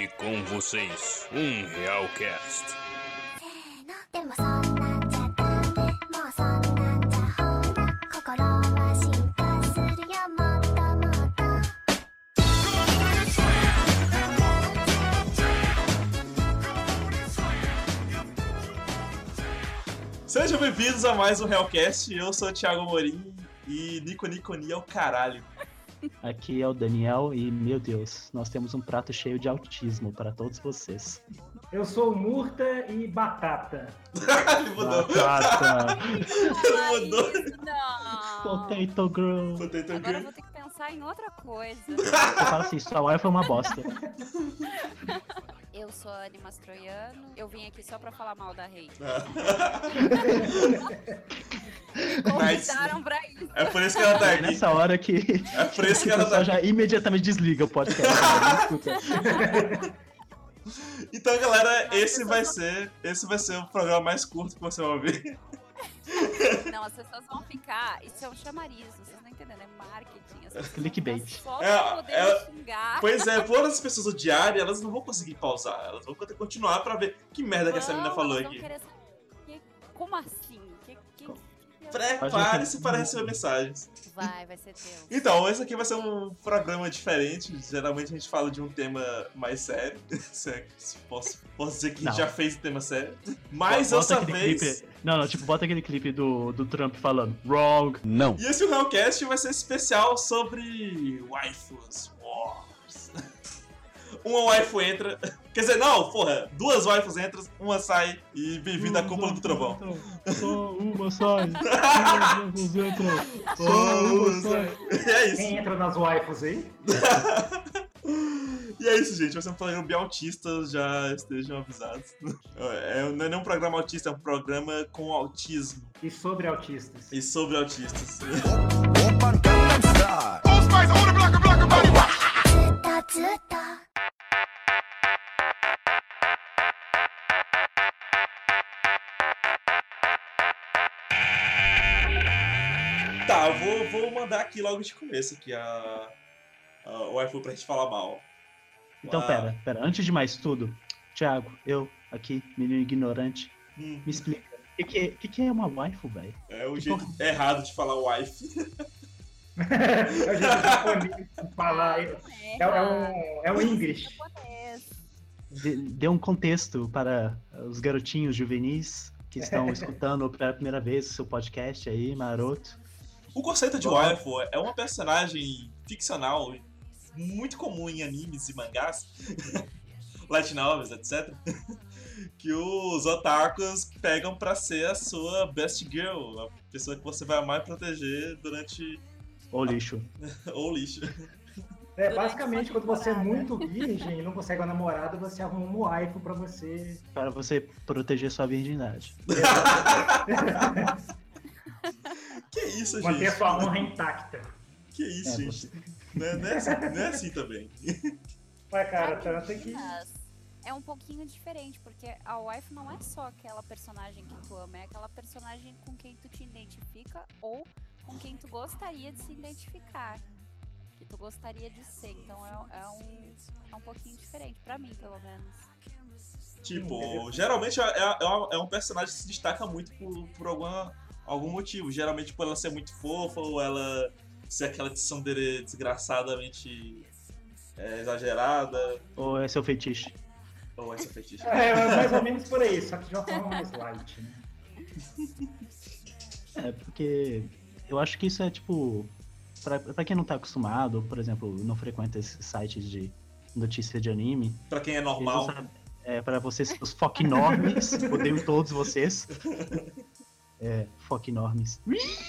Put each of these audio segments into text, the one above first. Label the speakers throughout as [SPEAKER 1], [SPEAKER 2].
[SPEAKER 1] E com vocês, um Realcast.
[SPEAKER 2] Sejam bem-vindos a mais um Realcast. Eu sou o Thiago Amorim e Nico Niconi é o caralho.
[SPEAKER 3] Aqui é o Daniel e, meu Deus, nós temos um prato cheio de autismo para todos vocês.
[SPEAKER 4] Eu sou o Murta e Batata.
[SPEAKER 2] Ele mudou.
[SPEAKER 3] Batata!
[SPEAKER 2] Mudou.
[SPEAKER 5] Não.
[SPEAKER 3] Potato Girl!
[SPEAKER 5] Agora eu vou ter que pensar em outra coisa.
[SPEAKER 3] Você fala assim, sua wife foi uma bosta.
[SPEAKER 5] Eu sou a Anne Mastroiano. Eu vim aqui só pra falar mal da Rei. Me convidaram pra isso.
[SPEAKER 2] É por isso que ela tá
[SPEAKER 3] É
[SPEAKER 2] aqui.
[SPEAKER 3] nessa hora que
[SPEAKER 2] É por isso que
[SPEAKER 3] o
[SPEAKER 2] ela tá
[SPEAKER 3] pessoal
[SPEAKER 2] aqui.
[SPEAKER 3] já imediatamente desliga o podcast. Não escuta.
[SPEAKER 2] Então, galera, esse vai ser o programa mais curto que você vai ouvir.
[SPEAKER 5] Não, as pessoas vão ficar. Isso é um chamariz, vocês não entendem, é marketing. As pessoas
[SPEAKER 3] Clickbait.
[SPEAKER 5] vão ficar só pra poder xingar.
[SPEAKER 2] Pois é, por as pessoas odiarem, elas não vão conseguir pausar. Elas vão ter que continuar pra ver que merda que essa menina falou
[SPEAKER 5] Elas vão
[SPEAKER 2] aqui.
[SPEAKER 5] querer saber, como assim?
[SPEAKER 2] Prepare-se para receber mensagens.
[SPEAKER 5] Vai ser teu.
[SPEAKER 2] Então, esse aqui vai ser um programa diferente. Geralmente a gente fala de um tema mais sério. Se posso dizer que a gente
[SPEAKER 3] Não.
[SPEAKER 2] já fez um tema sério. Mas
[SPEAKER 3] Bota
[SPEAKER 2] dessa
[SPEAKER 3] aquele
[SPEAKER 2] vez.
[SPEAKER 3] clipe. Não, tipo, bota aquele clipe do Trump falando wrong. Não.
[SPEAKER 2] E esse Realcast vai ser especial sobre waifus wars. Uma waifu entra. Quer dizer, não, porra, duas waifus entram, uma sai e bem-vindo à cúpula do trovão.
[SPEAKER 3] Só uma sai. Duas entram. Só uma sai.
[SPEAKER 2] E é isso.
[SPEAKER 4] Quem entra nas waifus aí?
[SPEAKER 2] E é isso, gente. Vai ser um programa bem autista, já estejam avisados. Não é nem um programa autista, é um programa com autismo.
[SPEAKER 4] E sobre autistas.
[SPEAKER 2] E sobre autistas. Tá, vou mandar aqui logo de começo aqui a waifu pra gente falar mal.
[SPEAKER 3] Então,
[SPEAKER 2] Ah.
[SPEAKER 3] pera. Antes de mais tudo, Thiago, eu, aqui, menino ignorante, me explica. O que é uma waifu, velho?
[SPEAKER 2] É o jeito errado de falar wife.
[SPEAKER 4] É o jeito japonês de falar. É um English.
[SPEAKER 5] Japonês.
[SPEAKER 3] Dê um contexto para os garotinhos juvenis que estão escutando pela primeira vez o seu podcast aí, maroto.
[SPEAKER 2] O conceito de waifu é uma personagem ficcional muito comum em animes e mangás, light novels, etc. Que os otakus pegam pra ser a sua best girl, a pessoa que você vai amar e proteger durante
[SPEAKER 3] Ô lixo.
[SPEAKER 2] ou lixo.
[SPEAKER 4] Basicamente, quando você é muito virgem e não consegue uma namorada, você arruma um waifu pra você.
[SPEAKER 3] Para você proteger sua virgindade.
[SPEAKER 2] Que isso,
[SPEAKER 4] Manter a
[SPEAKER 2] gente?
[SPEAKER 4] sua honra intacta.
[SPEAKER 2] Que isso,
[SPEAKER 3] É,
[SPEAKER 2] gente? Não é assim também.
[SPEAKER 4] Ué, cara, tanto que.
[SPEAKER 5] Mas é um pouquinho diferente, porque a waifu não é só aquela personagem que tu ama, é aquela personagem com quem tu te identifica ou com quem tu gostaria de se identificar. Que tu gostaria de ser. Então é um pouquinho diferente, pra mim, pelo menos.
[SPEAKER 2] Tipo, geralmente é um personagem que se destaca muito por algum motivo. Geralmente por ela ser muito fofa ou ela ser aquela tsundere desgraçadamente exagerada.
[SPEAKER 3] Ou é seu fetiche?
[SPEAKER 2] Ou essa fetiche.
[SPEAKER 4] É mais ou menos por aí, só que de uma forma mais light, né?
[SPEAKER 3] É, porque eu acho que isso é tipo... Pra quem não tá acostumado, por exemplo, não frequenta esses sites de notícia de anime...
[SPEAKER 2] Pra quem é
[SPEAKER 3] eles não
[SPEAKER 2] normal.
[SPEAKER 3] sabem- pra vocês, os foquinormes, odeio todos vocês. Foquinormes.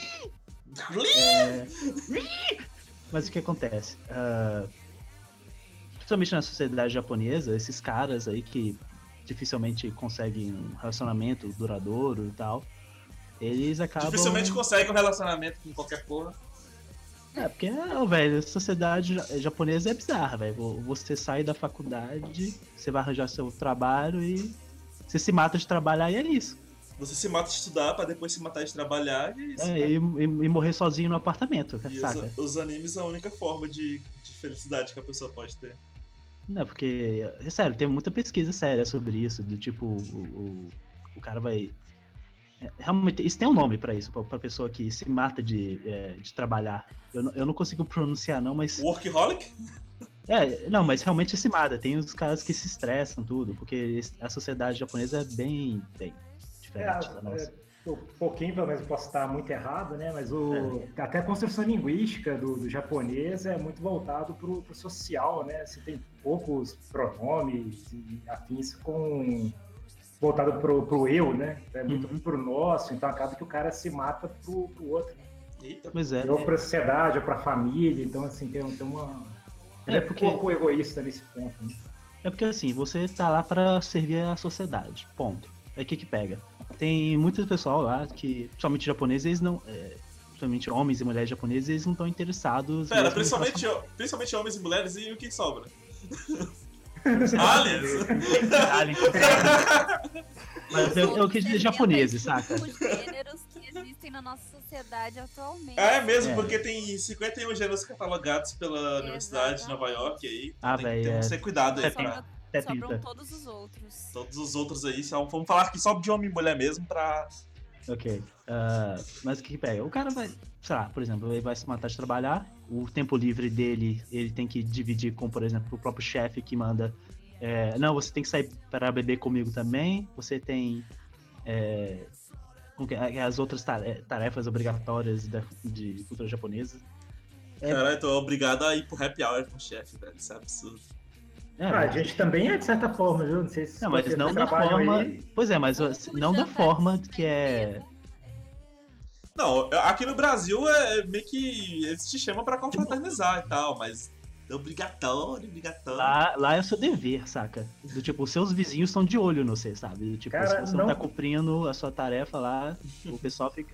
[SPEAKER 3] Mas o que acontece? Principalmente na sociedade japonesa, esses caras aí que dificilmente conseguem um relacionamento duradouro e tal, eles acabam...
[SPEAKER 2] Dificilmente consegue um relacionamento com qualquer porra.
[SPEAKER 3] Porque, velho, a sociedade japonesa é bizarra, velho. Você sai da faculdade, você vai arranjar seu trabalho e você se mata de trabalhar e é isso.
[SPEAKER 2] Você se mata de estudar pra depois se matar de trabalhar e é isso.
[SPEAKER 3] E morrer sozinho no apartamento,
[SPEAKER 2] E
[SPEAKER 3] saca?
[SPEAKER 2] os animes são a única forma de felicidade que a pessoa pode ter.
[SPEAKER 3] Não, porque, é sério, tem muita pesquisa séria sobre isso, do tipo, o cara vai... Realmente, isso tem um nome pra isso, pra pessoa que se mata de trabalhar. Eu não consigo pronunciar não, mas...
[SPEAKER 2] Workaholic?
[SPEAKER 3] Não, mas realmente se mata. Tem os caras que se estressam, tudo, porque a sociedade japonesa é bem diferente da nossa.
[SPEAKER 4] Um pouquinho, pelo menos, posso estar muito errado, né? Mas até a construção linguística do japonês é muito voltado pro social, né? Você tem poucos pronomes e afins voltado pro eu, né? É muito pro nosso, então acaba que o cara se mata pro outro.
[SPEAKER 2] Eita.
[SPEAKER 3] Pois é.
[SPEAKER 4] Ou pra sociedade, ou pra família, então assim, tem uma... Ele é
[SPEAKER 3] porque...
[SPEAKER 4] um pouco egoísta nesse ponto, né?
[SPEAKER 3] É porque assim, você tá lá pra servir a sociedade, ponto. Aí o que pega? Tem muito pessoal lá que, principalmente japoneses, eles não... principalmente homens e mulheres japoneses, eles não estão interessados...
[SPEAKER 2] Pera, principalmente homens e mulheres, e o que sobra? Aliens!
[SPEAKER 3] Mas eu quis dizer japoneses, saca?
[SPEAKER 5] Os gêneros que existem na nossa sociedade atualmente.
[SPEAKER 2] É mesmo, porque tem 51 gêneros catalogados pela Universidade de Nova York aí. Tem que ter cuidado aí.
[SPEAKER 5] Sobram todos os outros.
[SPEAKER 2] Todos os outros aí, vamos falar aqui só de homem e mulher mesmo pra...
[SPEAKER 3] Ok. Mas o que pega? O cara vai, sei lá, por exemplo, ele vai se matar de trabalhar, o tempo livre dele, ele tem que dividir com, por exemplo, o próprio chefe que manda, não, você tem que sair para beber comigo também, você tem as outras tarefas obrigatórias de cultura japonesa.
[SPEAKER 2] Caralho, eu tô obrigado a ir pro happy hour com o chefe, velho, isso é absurdo.
[SPEAKER 4] A gente também é de certa forma, viu? Não sei se
[SPEAKER 3] não, mas não da forma... Aí... Pois é, mas não da forma que é...
[SPEAKER 2] Não, aqui no Brasil é meio que eles te chamam pra confraternizar e tal, mas é obrigatório.
[SPEAKER 3] Lá é o seu dever, saca? Do tipo, os seus vizinhos estão de olho no você, sabe? Do tipo,
[SPEAKER 4] cara,
[SPEAKER 3] se você não tá cumprindo a sua tarefa lá, o pessoal fica...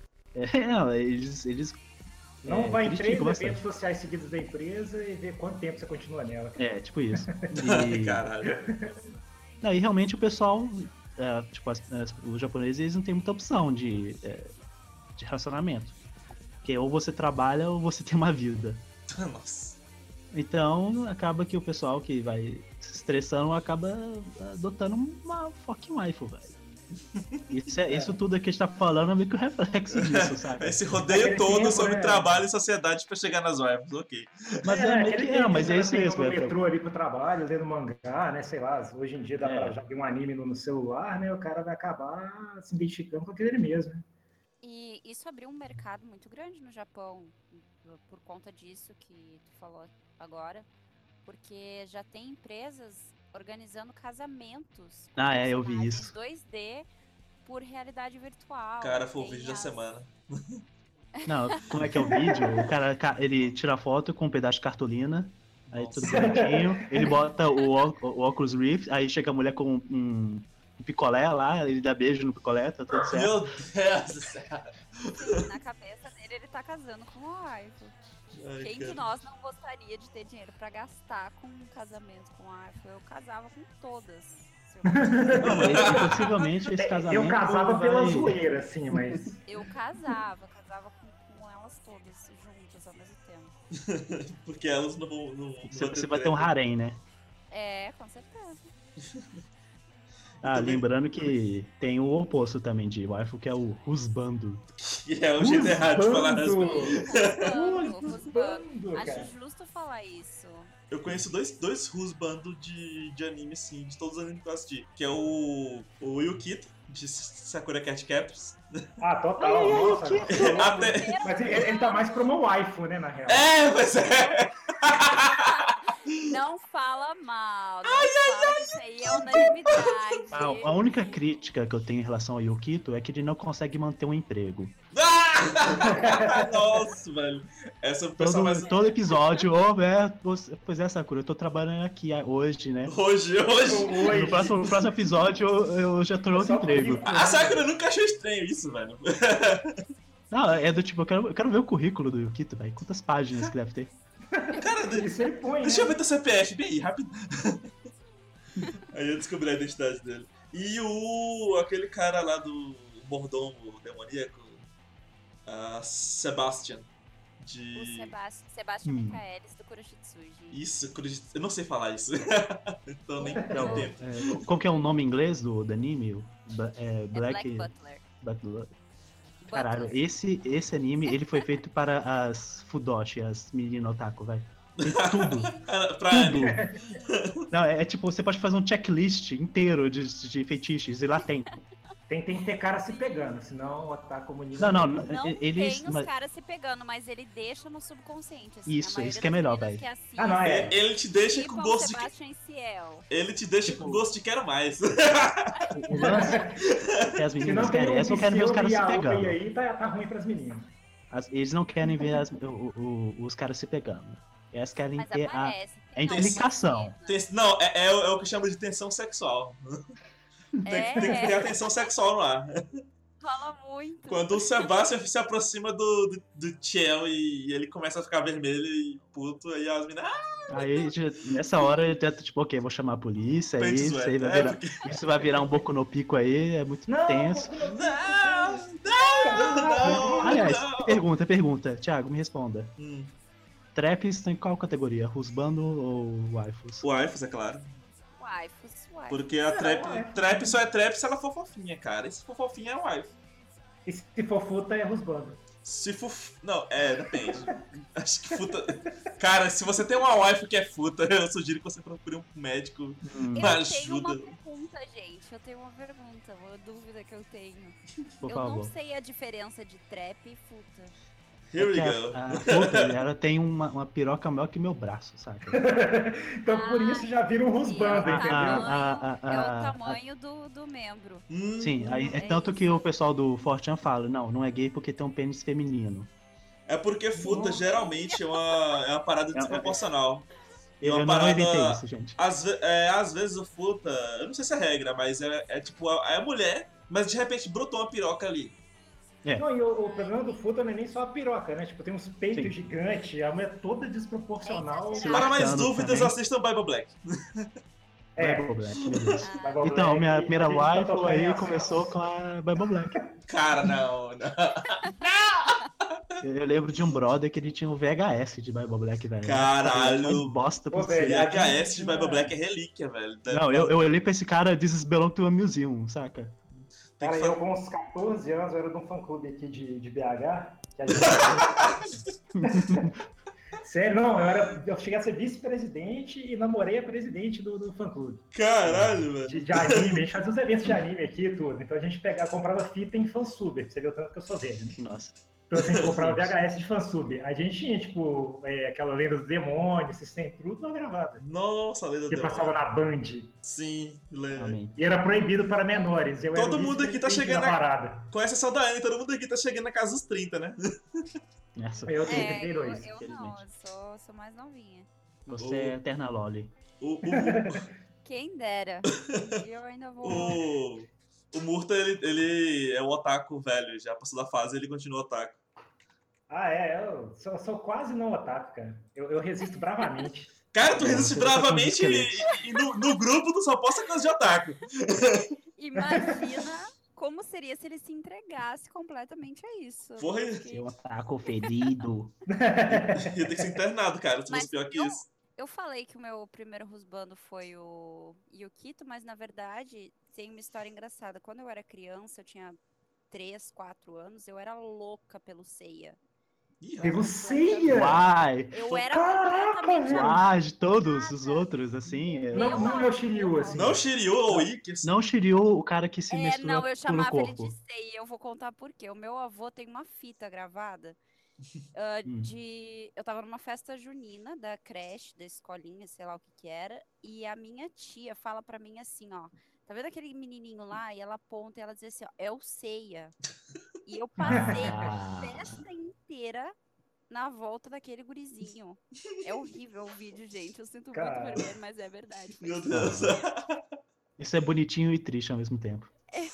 [SPEAKER 3] Eles
[SPEAKER 4] não vai em 3 eventos sociais seguidos da empresa e ver quanto tempo você continua nela.
[SPEAKER 3] Tipo isso.
[SPEAKER 2] Caralho.
[SPEAKER 3] Não, e realmente o pessoal, os japoneses, eles não tem muita opção de relacionamento. Porque ou você trabalha ou você tem uma vida.
[SPEAKER 2] Nossa.
[SPEAKER 3] Então, acaba que o pessoal que vai se estressando acaba adotando uma fucking waifu, velho. Isso tudo aqui que a gente tá falando é meio que o reflexo disso, sabe?
[SPEAKER 2] Esse rodeio todo sobre trabalho e sociedade pra chegar nas waifus, ok.
[SPEAKER 3] Mas mas é isso mesmo.
[SPEAKER 4] No metrô ali pro trabalho, lendo mangá, né? Sei lá, hoje em dia dá pra jogar um anime no celular, né? O cara vai acabar se identificando com aquele mesmo, né?
[SPEAKER 5] E isso abriu um mercado muito grande no Japão, por conta disso que tu falou agora, porque já tem empresas organizando casamentos.
[SPEAKER 3] Eu vi isso.
[SPEAKER 5] 2D por realidade virtual.
[SPEAKER 2] Cara, foi o vídeo da semana.
[SPEAKER 3] Não, como é que é o vídeo? O cara, ele tira a foto com um pedaço de cartolina, aí tudo bonitinho, ele bota o Oculus Rift, aí chega a mulher com um picolé lá, ele dá beijo no picolé, tá tudo certo.
[SPEAKER 2] Meu Deus do céu!
[SPEAKER 5] Sim, na cabeça dele ele tá casando com o waifu. Quem de nós não gostaria de ter dinheiro pra gastar com um casamento com waifu? Eu casava com todas.
[SPEAKER 3] Não, mas possivelmente esse casamento...
[SPEAKER 4] Eu casava pela zoeira, assim, mas...
[SPEAKER 5] Eu casava com elas todas juntas ao mesmo tempo.
[SPEAKER 2] Porque elas não vão...
[SPEAKER 3] Você vai ter um harém, né?
[SPEAKER 5] Com certeza.
[SPEAKER 3] Lembrando que tem o oposto também de waifu, que é o husbando.
[SPEAKER 2] Que é o jeito errado de falar
[SPEAKER 5] husbando. Acho justo falar isso.
[SPEAKER 2] Eu conheço dois husbando de anime, sim, de todos os animes que eu assisti. Que é o Yukito, de Sakura Card Captors.
[SPEAKER 4] Total, nossa. Mas ele tá mais pra uma waifu, né, na real.
[SPEAKER 2] Mas é...
[SPEAKER 5] Não fala mal, isso aí é unanimidade.
[SPEAKER 3] A única crítica que eu tenho em relação ao Yukito é que ele não consegue manter um emprego.
[SPEAKER 2] Nossa, velho. Essa pessoa mais...
[SPEAKER 3] Todo episódio, pois é, Sakura, eu tô trabalhando aqui hoje, né?
[SPEAKER 2] Hoje.
[SPEAKER 3] No próximo episódio eu já tô em outro emprego.
[SPEAKER 2] A Sakura nunca achou estranho isso, velho.
[SPEAKER 3] Não, é do tipo, eu quero ver o currículo do Yukito, velho. Quantas páginas que deve ter?
[SPEAKER 2] Cara, deixa eu ver teu CPF bem aí, rápido. Aí eu descobri a identidade dele. E aquele cara lá do mordomo demoníaco, Sebastian,
[SPEAKER 5] O Sebastian Michaelis do Kuroshitsuji.
[SPEAKER 2] Isso, eu não sei falar isso. Então nem
[SPEAKER 3] Então,
[SPEAKER 2] tento.
[SPEAKER 3] qual que é o nome em inglês do anime?
[SPEAKER 5] Black Butler.
[SPEAKER 3] Butler. Caralho, esse anime, ele foi feito para as Fudoshi, as meninas otaku, velho. Tem tudo.
[SPEAKER 2] Pra
[SPEAKER 3] tudo. Não, é tipo, você pode fazer um checklist inteiro de feitiços, e lá tem.
[SPEAKER 4] Tem que ter cara se pegando, senão o ataque comunista.
[SPEAKER 3] Não,
[SPEAKER 5] Não
[SPEAKER 3] eles.
[SPEAKER 5] tem os caras se pegando, mas ele deixa no subconsciente. Assim,
[SPEAKER 3] Isso
[SPEAKER 5] a
[SPEAKER 3] isso que é melhor, velho.
[SPEAKER 2] Ele te deixa com gosto de.
[SPEAKER 5] Sebastian Ciel.
[SPEAKER 2] Ele te deixa com gosto de quero mais.
[SPEAKER 3] O lance que as meninas querem, eles não querem ver os caras se pegando.
[SPEAKER 4] E aí tá ruim pras meninas.
[SPEAKER 3] Eles não querem ver os caras se pegando. Elas querem
[SPEAKER 5] Mas
[SPEAKER 3] ter
[SPEAKER 5] aparece,
[SPEAKER 3] a implicação.
[SPEAKER 2] Não, é o que chama de tensão sexual. Tem que ter a tensão sexual no ar.
[SPEAKER 5] Fala muito.
[SPEAKER 2] Quando o Sebastian se aproxima do Ciel e ele começa a ficar vermelho e puto, aí as meninas.
[SPEAKER 3] Aí, nessa hora, ele tenta, tipo, ok, vou chamar a polícia, aí isso vai virar um Boku no Pico aí, é muito tenso.
[SPEAKER 2] Não!
[SPEAKER 3] Aliás, pergunta. Thiago, me responda. Traps tem qual categoria? Rusbando ou waifus?
[SPEAKER 2] Waifus, é claro.
[SPEAKER 5] Waifus.
[SPEAKER 2] Porque a trap só é trap se ela for fofinha, cara. E se for fofinha é waifu.
[SPEAKER 4] E se for futa é rusbando.
[SPEAKER 2] Não, depende. Acho que futa... Cara, se você tem uma waifu que é futa, eu sugiro que você procure um médico pra ajuda.
[SPEAKER 5] Eu tenho uma pergunta, gente. Uma dúvida que eu tenho.
[SPEAKER 3] Por
[SPEAKER 5] eu
[SPEAKER 3] favor.
[SPEAKER 5] não sei a diferença de trap e futa.
[SPEAKER 2] Here we go.
[SPEAKER 3] A futa, ela tem uma piroca maior que meu braço, saca?
[SPEAKER 4] Então por isso já vira um rusbando, entendeu?
[SPEAKER 5] É o tamanho do membro.
[SPEAKER 3] Sim, aí é tanto que o pessoal do Fortean fala, não é gay porque tem um pênis feminino.
[SPEAKER 2] É porque futa geralmente é uma parada desproporcional.
[SPEAKER 3] Eu não inventei isso, gente.
[SPEAKER 2] Às vezes o futa, eu não sei se é regra, mas é tipo, é mulher, mas de repente brotou uma piroca ali.
[SPEAKER 4] Não, e o problema do futa não é nem só a piroca, né? Tipo, tem uns peitos gigantes, a mulher toda desproporcional.
[SPEAKER 2] Para mais dúvidas, assistam Bible Black.
[SPEAKER 3] Bible Black, beleza. Então, minha primeira waifu aí começou com a Bible Black.
[SPEAKER 2] Cara, não.
[SPEAKER 3] Eu lembro de um brother que ele tinha um VHS de Bible Black, velho.
[SPEAKER 2] Caralho!
[SPEAKER 3] Bosta
[SPEAKER 2] pra você. VHS de Bible Black é relíquia, velho.
[SPEAKER 3] Não, eu olhei pra esse cara, This is belong to a museum, saca?
[SPEAKER 4] Cara, eu com uns 14 anos, eu era de um fã-clube aqui de BH, que a gente... Sério, não, eu cheguei a ser vice-presidente e namorei a presidente do fã-clube.
[SPEAKER 2] Caralho, velho.
[SPEAKER 4] De anime, a gente fazia os eventos de anime aqui e tudo, então a gente comprava fita em fansub, pra você ver o tanto que eu sou velho, né?
[SPEAKER 3] Nossa.
[SPEAKER 4] Então a gente comprava VHS de fansub. A gente tinha, tipo, aquela Lenda do Demônio, System Truth, uma gravada.
[SPEAKER 2] Nossa, a Lenda do
[SPEAKER 4] Demônio. Que passava na Band.
[SPEAKER 2] Sim, lembro.
[SPEAKER 4] E era proibido para menores.
[SPEAKER 2] Todo mundo aqui tá chegando com exceção da Anne, todo mundo aqui tá chegando na casa dos 30, né?
[SPEAKER 4] Eu tenho 32.
[SPEAKER 5] Eu não, eu sou mais novinha.
[SPEAKER 3] Você é eterna loli.
[SPEAKER 5] Quem dera. Eu ainda vou...
[SPEAKER 2] O Murta, ele é um otaku velho, já passou da fase e ele continua otaku.
[SPEAKER 4] Eu sou quase não otaku, cara. Eu resisto bravamente.
[SPEAKER 2] Cara, tu resiste bravamente e no grupo tu só posta coisa de otaku.
[SPEAKER 5] Imagina como seria se ele se entregasse completamente a isso.
[SPEAKER 2] Porra,
[SPEAKER 3] seu otaku fedido.
[SPEAKER 2] Ia ter que ser internado, cara, se fosse pior que isso.
[SPEAKER 5] Eu falei que o meu primeiro rusbando foi o Yukito, mas na verdade tem uma história engraçada. Quando eu era criança, eu tinha 3, 4 anos, eu era louca pelo Seiya.
[SPEAKER 4] Pelo Seiya?
[SPEAKER 3] Uai!
[SPEAKER 5] Eu era completamente...
[SPEAKER 3] de todos os outros, assim.
[SPEAKER 4] Não é o Shiryu, assim.
[SPEAKER 2] Não o Shiryu ou o Ikki.
[SPEAKER 3] Não o Shiryu, o cara que se mistura
[SPEAKER 5] não, eu chamava
[SPEAKER 3] no
[SPEAKER 5] ele
[SPEAKER 3] corpo.
[SPEAKER 5] de Seiya, eu vou contar por quê. O meu avô tem uma fita gravada eu tava numa festa junina da creche, da escolinha, sei lá o que era, e a minha tia fala pra mim assim, ó, tá vendo aquele menininho lá? E ela aponta e ela diz assim, ó, é o Seiya. E eu passei a festa inteira na volta daquele gurizinho. É horrível o vídeo, gente, eu sinto muito vermelho, mas é verdade.
[SPEAKER 2] Meu Deus.
[SPEAKER 3] Isso é bonitinho e triste ao mesmo tempo.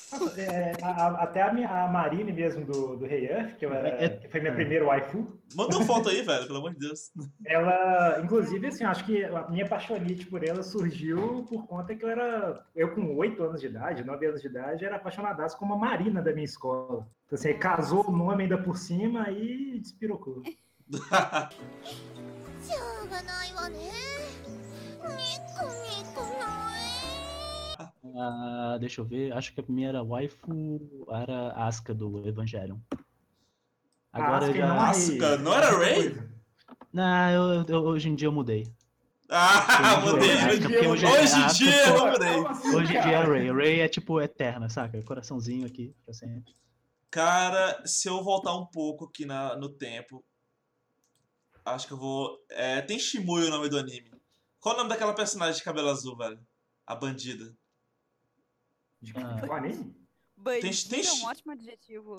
[SPEAKER 4] Até a Marine mesmo do Rei Earth, que foi minha primeira waifu.
[SPEAKER 2] Manda uma foto aí, velho, pelo amor de Deus.
[SPEAKER 4] Ela, inclusive, assim, acho que a minha paixonite por ela surgiu por conta que eu com 8 anos de idade, 9 anos de idade, era apaixonadaço com uma Marina da minha escola. Então, assim, casou o nome ainda por cima e despirocou.
[SPEAKER 3] Deixa eu ver, acho que a primeira waifu era a Asuka do Evangelion. Agora eu já...
[SPEAKER 2] Asuka, não era Rei?
[SPEAKER 3] Não, hoje em dia eu mudei.
[SPEAKER 2] Mudei. Hoje em dia eu mudei.
[SPEAKER 3] Hoje em dia é Rei. Rei é tipo eterna, saca? Coraçãozinho aqui pra sempre.
[SPEAKER 2] Cara, se eu voltar um pouco aqui no tempo, acho que eu vou... tem Shimui o nome do anime. Qual o nome daquela personagem de cabelo azul, velho? A bandida.
[SPEAKER 4] De qual anime?
[SPEAKER 5] Bandida é um ótimo adjetivo.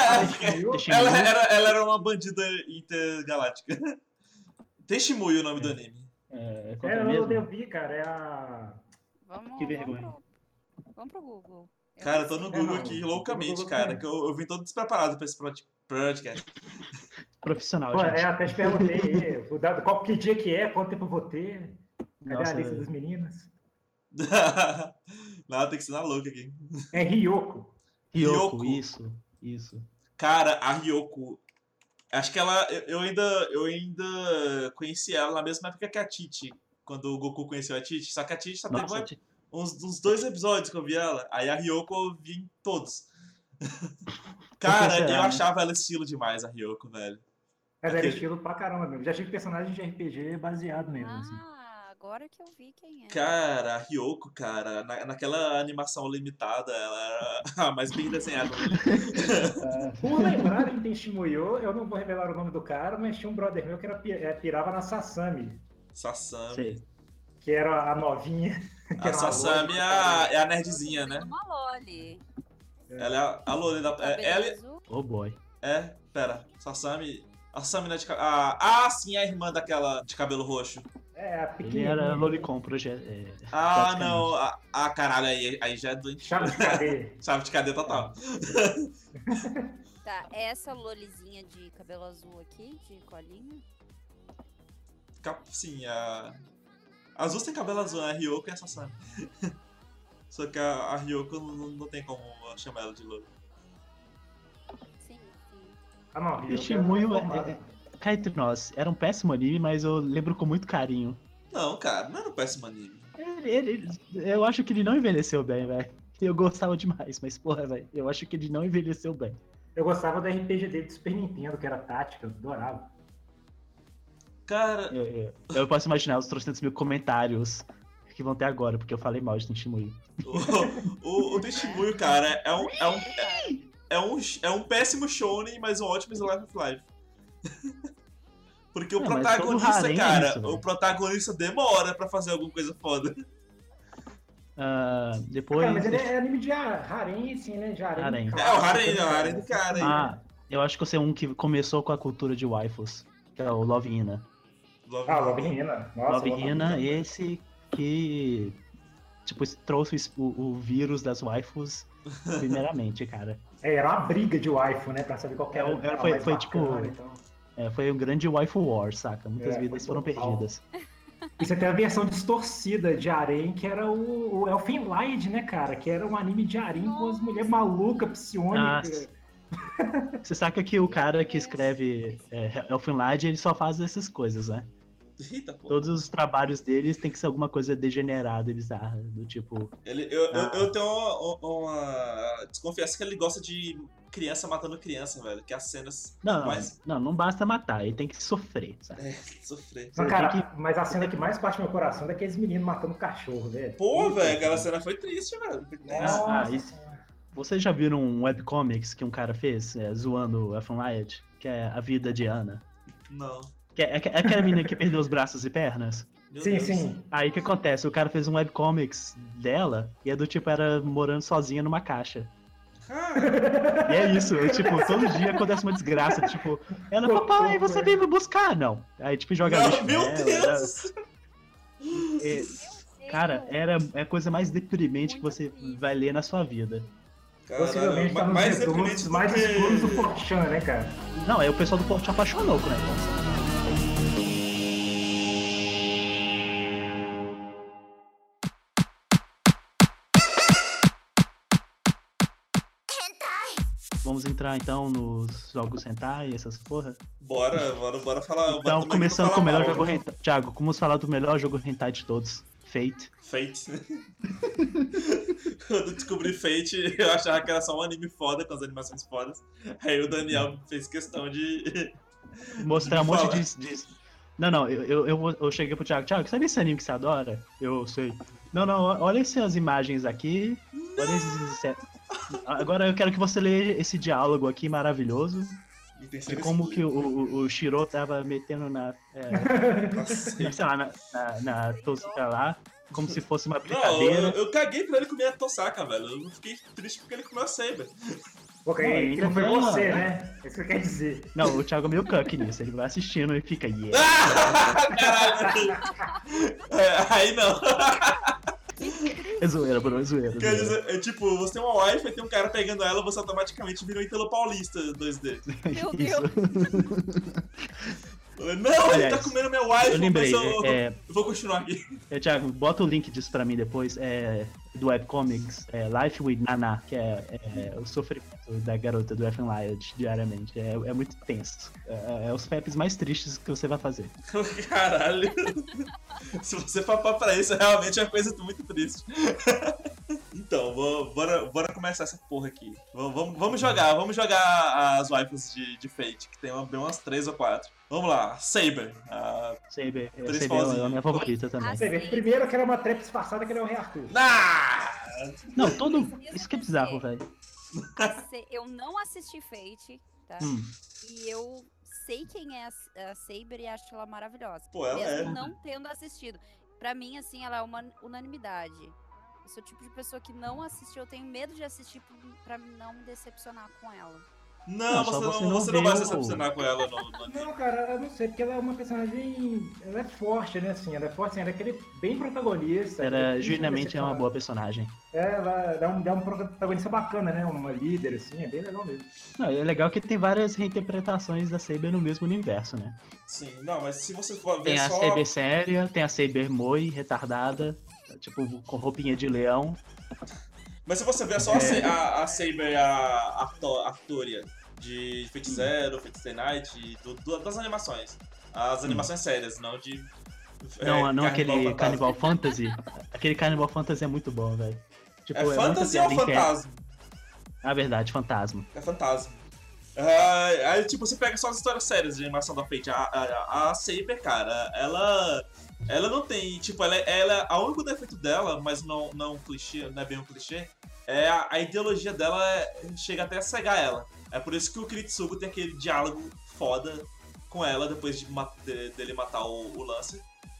[SPEAKER 2] Ela era uma bandida intergaláctica. Tem Shimui o nome do anime.
[SPEAKER 4] Eu vi, cara. É a...
[SPEAKER 3] Que vergonha.
[SPEAKER 5] Vamos pro Google.
[SPEAKER 2] Cara, eu tô no Google aqui loucamente, cara, que eu vim todo despreparado pra esse podcast.
[SPEAKER 3] Profissional,
[SPEAKER 4] Pô,
[SPEAKER 3] gente.
[SPEAKER 4] até te perguntei que dia que é, quanto tempo eu vou ter. Cadê
[SPEAKER 3] Nossa,
[SPEAKER 4] a lista das meninas?
[SPEAKER 2] Não, tem que ser na louca aqui.
[SPEAKER 4] É Ryoko.
[SPEAKER 3] Ryoko, isso.
[SPEAKER 2] Cara, a Ryoko, acho que eu ainda conheci ela na mesma época que a Titi, quando o Goku conheceu a Titi, só que a Titi só teve uns 2 episódios que eu vi ela, aí a Ryoko eu vi em todos. Cara, eu achava ela estilo demais, a Ryoko, velho.
[SPEAKER 4] Mas era estilo pra caramba mesmo. Já tive personagem de RPG baseado mesmo. Assim.
[SPEAKER 5] Agora que eu vi quem é.
[SPEAKER 2] Cara, a Ryoko, cara, naquela animação limitada, ela era a mais bem desenhada.
[SPEAKER 4] Por lembrar em Tenshimuyo, eu não vou revelar o nome do cara, mas tinha um brother meu que pirava na Sasami.
[SPEAKER 2] Sasami.
[SPEAKER 3] Sei.
[SPEAKER 4] Que era a novinha.
[SPEAKER 2] A Sasami é a nerdzinha, né?
[SPEAKER 5] Uma Loli.
[SPEAKER 2] Ela é a Loli da...
[SPEAKER 3] Oh boy.
[SPEAKER 2] Pera. Sasami... A Sasami de cabelo... sim, a irmã daquela de cabelo roxo.
[SPEAKER 4] A pequena.
[SPEAKER 3] Ele era Lolicon projeto.
[SPEAKER 2] Não. Caralho, aí já é doente.
[SPEAKER 4] Chave de cadeia.
[SPEAKER 2] Chave de cadeia total.
[SPEAKER 5] Tá, essa Lolizinha de cabelo azul aqui, de colinha?
[SPEAKER 2] Sim, as duas têm cabelo azul, né? A Ryoko e a Sasami. Só que a Ryoko não tem como chamar ela de Loli.
[SPEAKER 5] Sim.
[SPEAKER 4] Não,
[SPEAKER 3] Tenshimuyo cá entre nós, era um péssimo anime, mas eu lembro com muito carinho.
[SPEAKER 2] Não, cara, não era um péssimo anime.
[SPEAKER 3] Eu acho que ele não envelheceu bem, velho. Eu gostava demais, mas porra, velho, eu acho que ele não envelheceu bem.
[SPEAKER 4] Eu gostava do RPG dele do Super Nintendo, que era tática, eu adorava.
[SPEAKER 2] Cara...
[SPEAKER 3] Eu posso imaginar os 300 mil comentários que vão ter agora, porque eu falei mal de Tenshimuyo.
[SPEAKER 2] O Tenshimuyo, cara, é um péssimo shonen, mas um ótimo slice of life. Porque o protagonista, cara, isso, o protagonista demora pra fazer alguma coisa foda.
[SPEAKER 3] Depois...
[SPEAKER 4] mas ele é anime de harem, assim, né? De harem.
[SPEAKER 2] É o harem do cara aí.
[SPEAKER 3] Eu acho que eu sei um que começou com a cultura de waifus, que é o Love Hina.
[SPEAKER 4] Love Hina. Nossa,
[SPEAKER 3] Love Hina, esse que tipo, trouxe o vírus das waifus primeiramente, cara.
[SPEAKER 4] Era uma briga de waifu, né? Pra saber qual que era
[SPEAKER 3] foi
[SPEAKER 4] bacana,
[SPEAKER 3] tipo...
[SPEAKER 4] então.
[SPEAKER 3] Foi um grande waifu war, saca? Muitas vidas foram perdidas.
[SPEAKER 4] E você tem a versão distorcida de harem, que era o Elfenlied, né, cara? Que era um anime de harem com as mulheres malucas, psionicas.
[SPEAKER 3] Você saca que o cara que escreve Elfenlied, ele só faz essas coisas, né?
[SPEAKER 2] Eita, pô.
[SPEAKER 3] Todos os trabalhos deles tem que ser alguma coisa degenerada, bizarra, do tipo...
[SPEAKER 2] Eu tenho uma desconfiança que ele gosta de criança matando criança, velho. Que as cenas...
[SPEAKER 3] Não basta matar, ele tem que sofrer, sabe?
[SPEAKER 2] Sofrer.
[SPEAKER 4] Mas, cara, mas a cena que mais parte do meu coração é daqueles meninos matando cachorro, velho.
[SPEAKER 2] Pô, velho, aquela cena foi triste, velho.
[SPEAKER 3] Vocês já viram um webcomics que um cara fez, zoando o Elfenlied? Que é A Vida de Ana?
[SPEAKER 2] Não.
[SPEAKER 3] É aquela menina que perdeu os braços e pernas?
[SPEAKER 4] Sim.
[SPEAKER 3] Aí o que acontece? O cara fez um webcomics dela e é do tipo, era morando sozinha numa caixa. E é isso, tipo, todo dia acontece uma desgraça, tipo, ela, papai, você veio me buscar? Não. Aí, tipo, joga lixo
[SPEAKER 2] meu
[SPEAKER 3] nela. Cara, é a coisa mais deprimente que você vai ler na sua vida.
[SPEAKER 4] Possivelmente tá nos resumes mais escuros do 4chan, né, cara?
[SPEAKER 3] Não, o pessoal do 4chan apaixonou com o negócio. Vamos entrar então nos jogos hentai e essas porra.
[SPEAKER 2] Bora falar.
[SPEAKER 3] Então,
[SPEAKER 2] também
[SPEAKER 3] começando
[SPEAKER 2] vou
[SPEAKER 3] com o
[SPEAKER 2] falar
[SPEAKER 3] melhor
[SPEAKER 2] mal,
[SPEAKER 3] jogo
[SPEAKER 2] né?
[SPEAKER 3] hentai. Thiago, vamos falar do melhor jogo hentai de todos. Fate.
[SPEAKER 2] Fate. Quando eu descobri Fate, eu achava que era só um anime foda, com as animações fodas. Aí o Daniel fez questão de.
[SPEAKER 3] Mostrar um
[SPEAKER 2] De
[SPEAKER 3] monte
[SPEAKER 2] falar.
[SPEAKER 3] de. Não, eu cheguei pro Thiago, sabe esse anime que você adora? Eu sei. Não, olha essas imagens aqui. Olha esses. Agora eu quero que você leia esse diálogo aqui maravilhoso. De como que o Shiro tava metendo sei lá, na tosca lá, como se fosse uma
[SPEAKER 2] Não,
[SPEAKER 3] brincadeira.
[SPEAKER 2] eu caguei pra ele comer a Tosaka, velho. Eu fiquei triste porque ele comeu a Saber.
[SPEAKER 4] Pô, que não foi você, né? É isso que eu quero dizer.
[SPEAKER 3] Não, o Thiago é meio cuck nisso, ele vai assistindo e fica, yeah.
[SPEAKER 2] Caralho! Aí não.
[SPEAKER 3] É zoeira, bro, é zoeira.
[SPEAKER 2] Quer dizer, é tipo, você tem uma wife e tem um cara pegando ela, você automaticamente vira um Italo Paulista 2D.
[SPEAKER 5] Meu
[SPEAKER 3] Isso.
[SPEAKER 2] Não, ele tá
[SPEAKER 3] Aliás,
[SPEAKER 2] comendo minha wife,
[SPEAKER 3] eu lembrei,
[SPEAKER 2] mas eu vou continuar aqui.
[SPEAKER 3] Thiago, bota o link disso pra mim depois, do webcomics, Life with Nana, que é o sofrimento da garota do Elfen Lied diariamente. É muito tenso. É os faps mais tristes que você vai fazer.
[SPEAKER 2] Caralho. Se você papar pra isso, realmente é uma coisa muito triste. Então, bora começar essa porra aqui. Vamos jogar as waifus de Fate, que tem umas 3 ou 4. Vamos lá, Saber.
[SPEAKER 3] Saber é
[SPEAKER 2] Principalzinho.
[SPEAKER 3] a minha favorita também.
[SPEAKER 4] Você vê, primeiro que era uma trap disfarçada que ele é o Rei Arthur.
[SPEAKER 3] Não, isso que é bizarro, velho.
[SPEAKER 5] Eu não assisti Fate, tá? E eu sei quem é a Saber e acho ela maravilhosa.
[SPEAKER 2] Pô, ela
[SPEAKER 5] mesmo
[SPEAKER 2] é.
[SPEAKER 5] não tendo assistido. Pra mim, assim, ela é uma unanimidade. Eu sou o tipo de pessoa que não assistiu, eu tenho medo de assistir pra não me decepcionar com ela.
[SPEAKER 2] Não,
[SPEAKER 3] só
[SPEAKER 2] você
[SPEAKER 3] não
[SPEAKER 2] não vai
[SPEAKER 3] vê
[SPEAKER 2] se decepcionar com ela no
[SPEAKER 4] Não, cara, eu não sei, porque ela é uma personagem. Ela é forte, né? Assim, ela é forte, assim, ela é aquele bem protagonista.
[SPEAKER 3] Genuinamente é uma boa personagem.
[SPEAKER 4] Ela dá um protagonista bacana, né? Uma líder, assim, é bem legal mesmo.
[SPEAKER 3] Não, é legal que tem várias reinterpretações da Saber no mesmo universo, né?
[SPEAKER 2] Sim, não, mas se você for ver
[SPEAKER 3] Tem a
[SPEAKER 2] só...
[SPEAKER 3] Saber séria, tem a Saber Moi, retardada, tipo, com roupinha de leão.
[SPEAKER 2] Mas se você ver só a Saber e a Arturia de Fate Zero, Fate Stay Night, das animações. As animações sérias, não de...
[SPEAKER 3] Não aquele Carnival Fantasy. Aquele Carnival Fantasy é muito bom, velho. Tipo,
[SPEAKER 2] É fantasy ou fantasma?
[SPEAKER 3] Ah, verdade, fantasma.
[SPEAKER 2] É fantasma. Aí, tipo, você pega só as histórias sérias de animação da Fate. A Saber, cara, ela não tem, tipo, ela a único defeito dela, mas não um clichê, não é bem um clichê, é a ideologia dela chega até a cegar ela. É por isso que o Kiritsugo tem aquele diálogo foda com ela depois dele matar o Lancer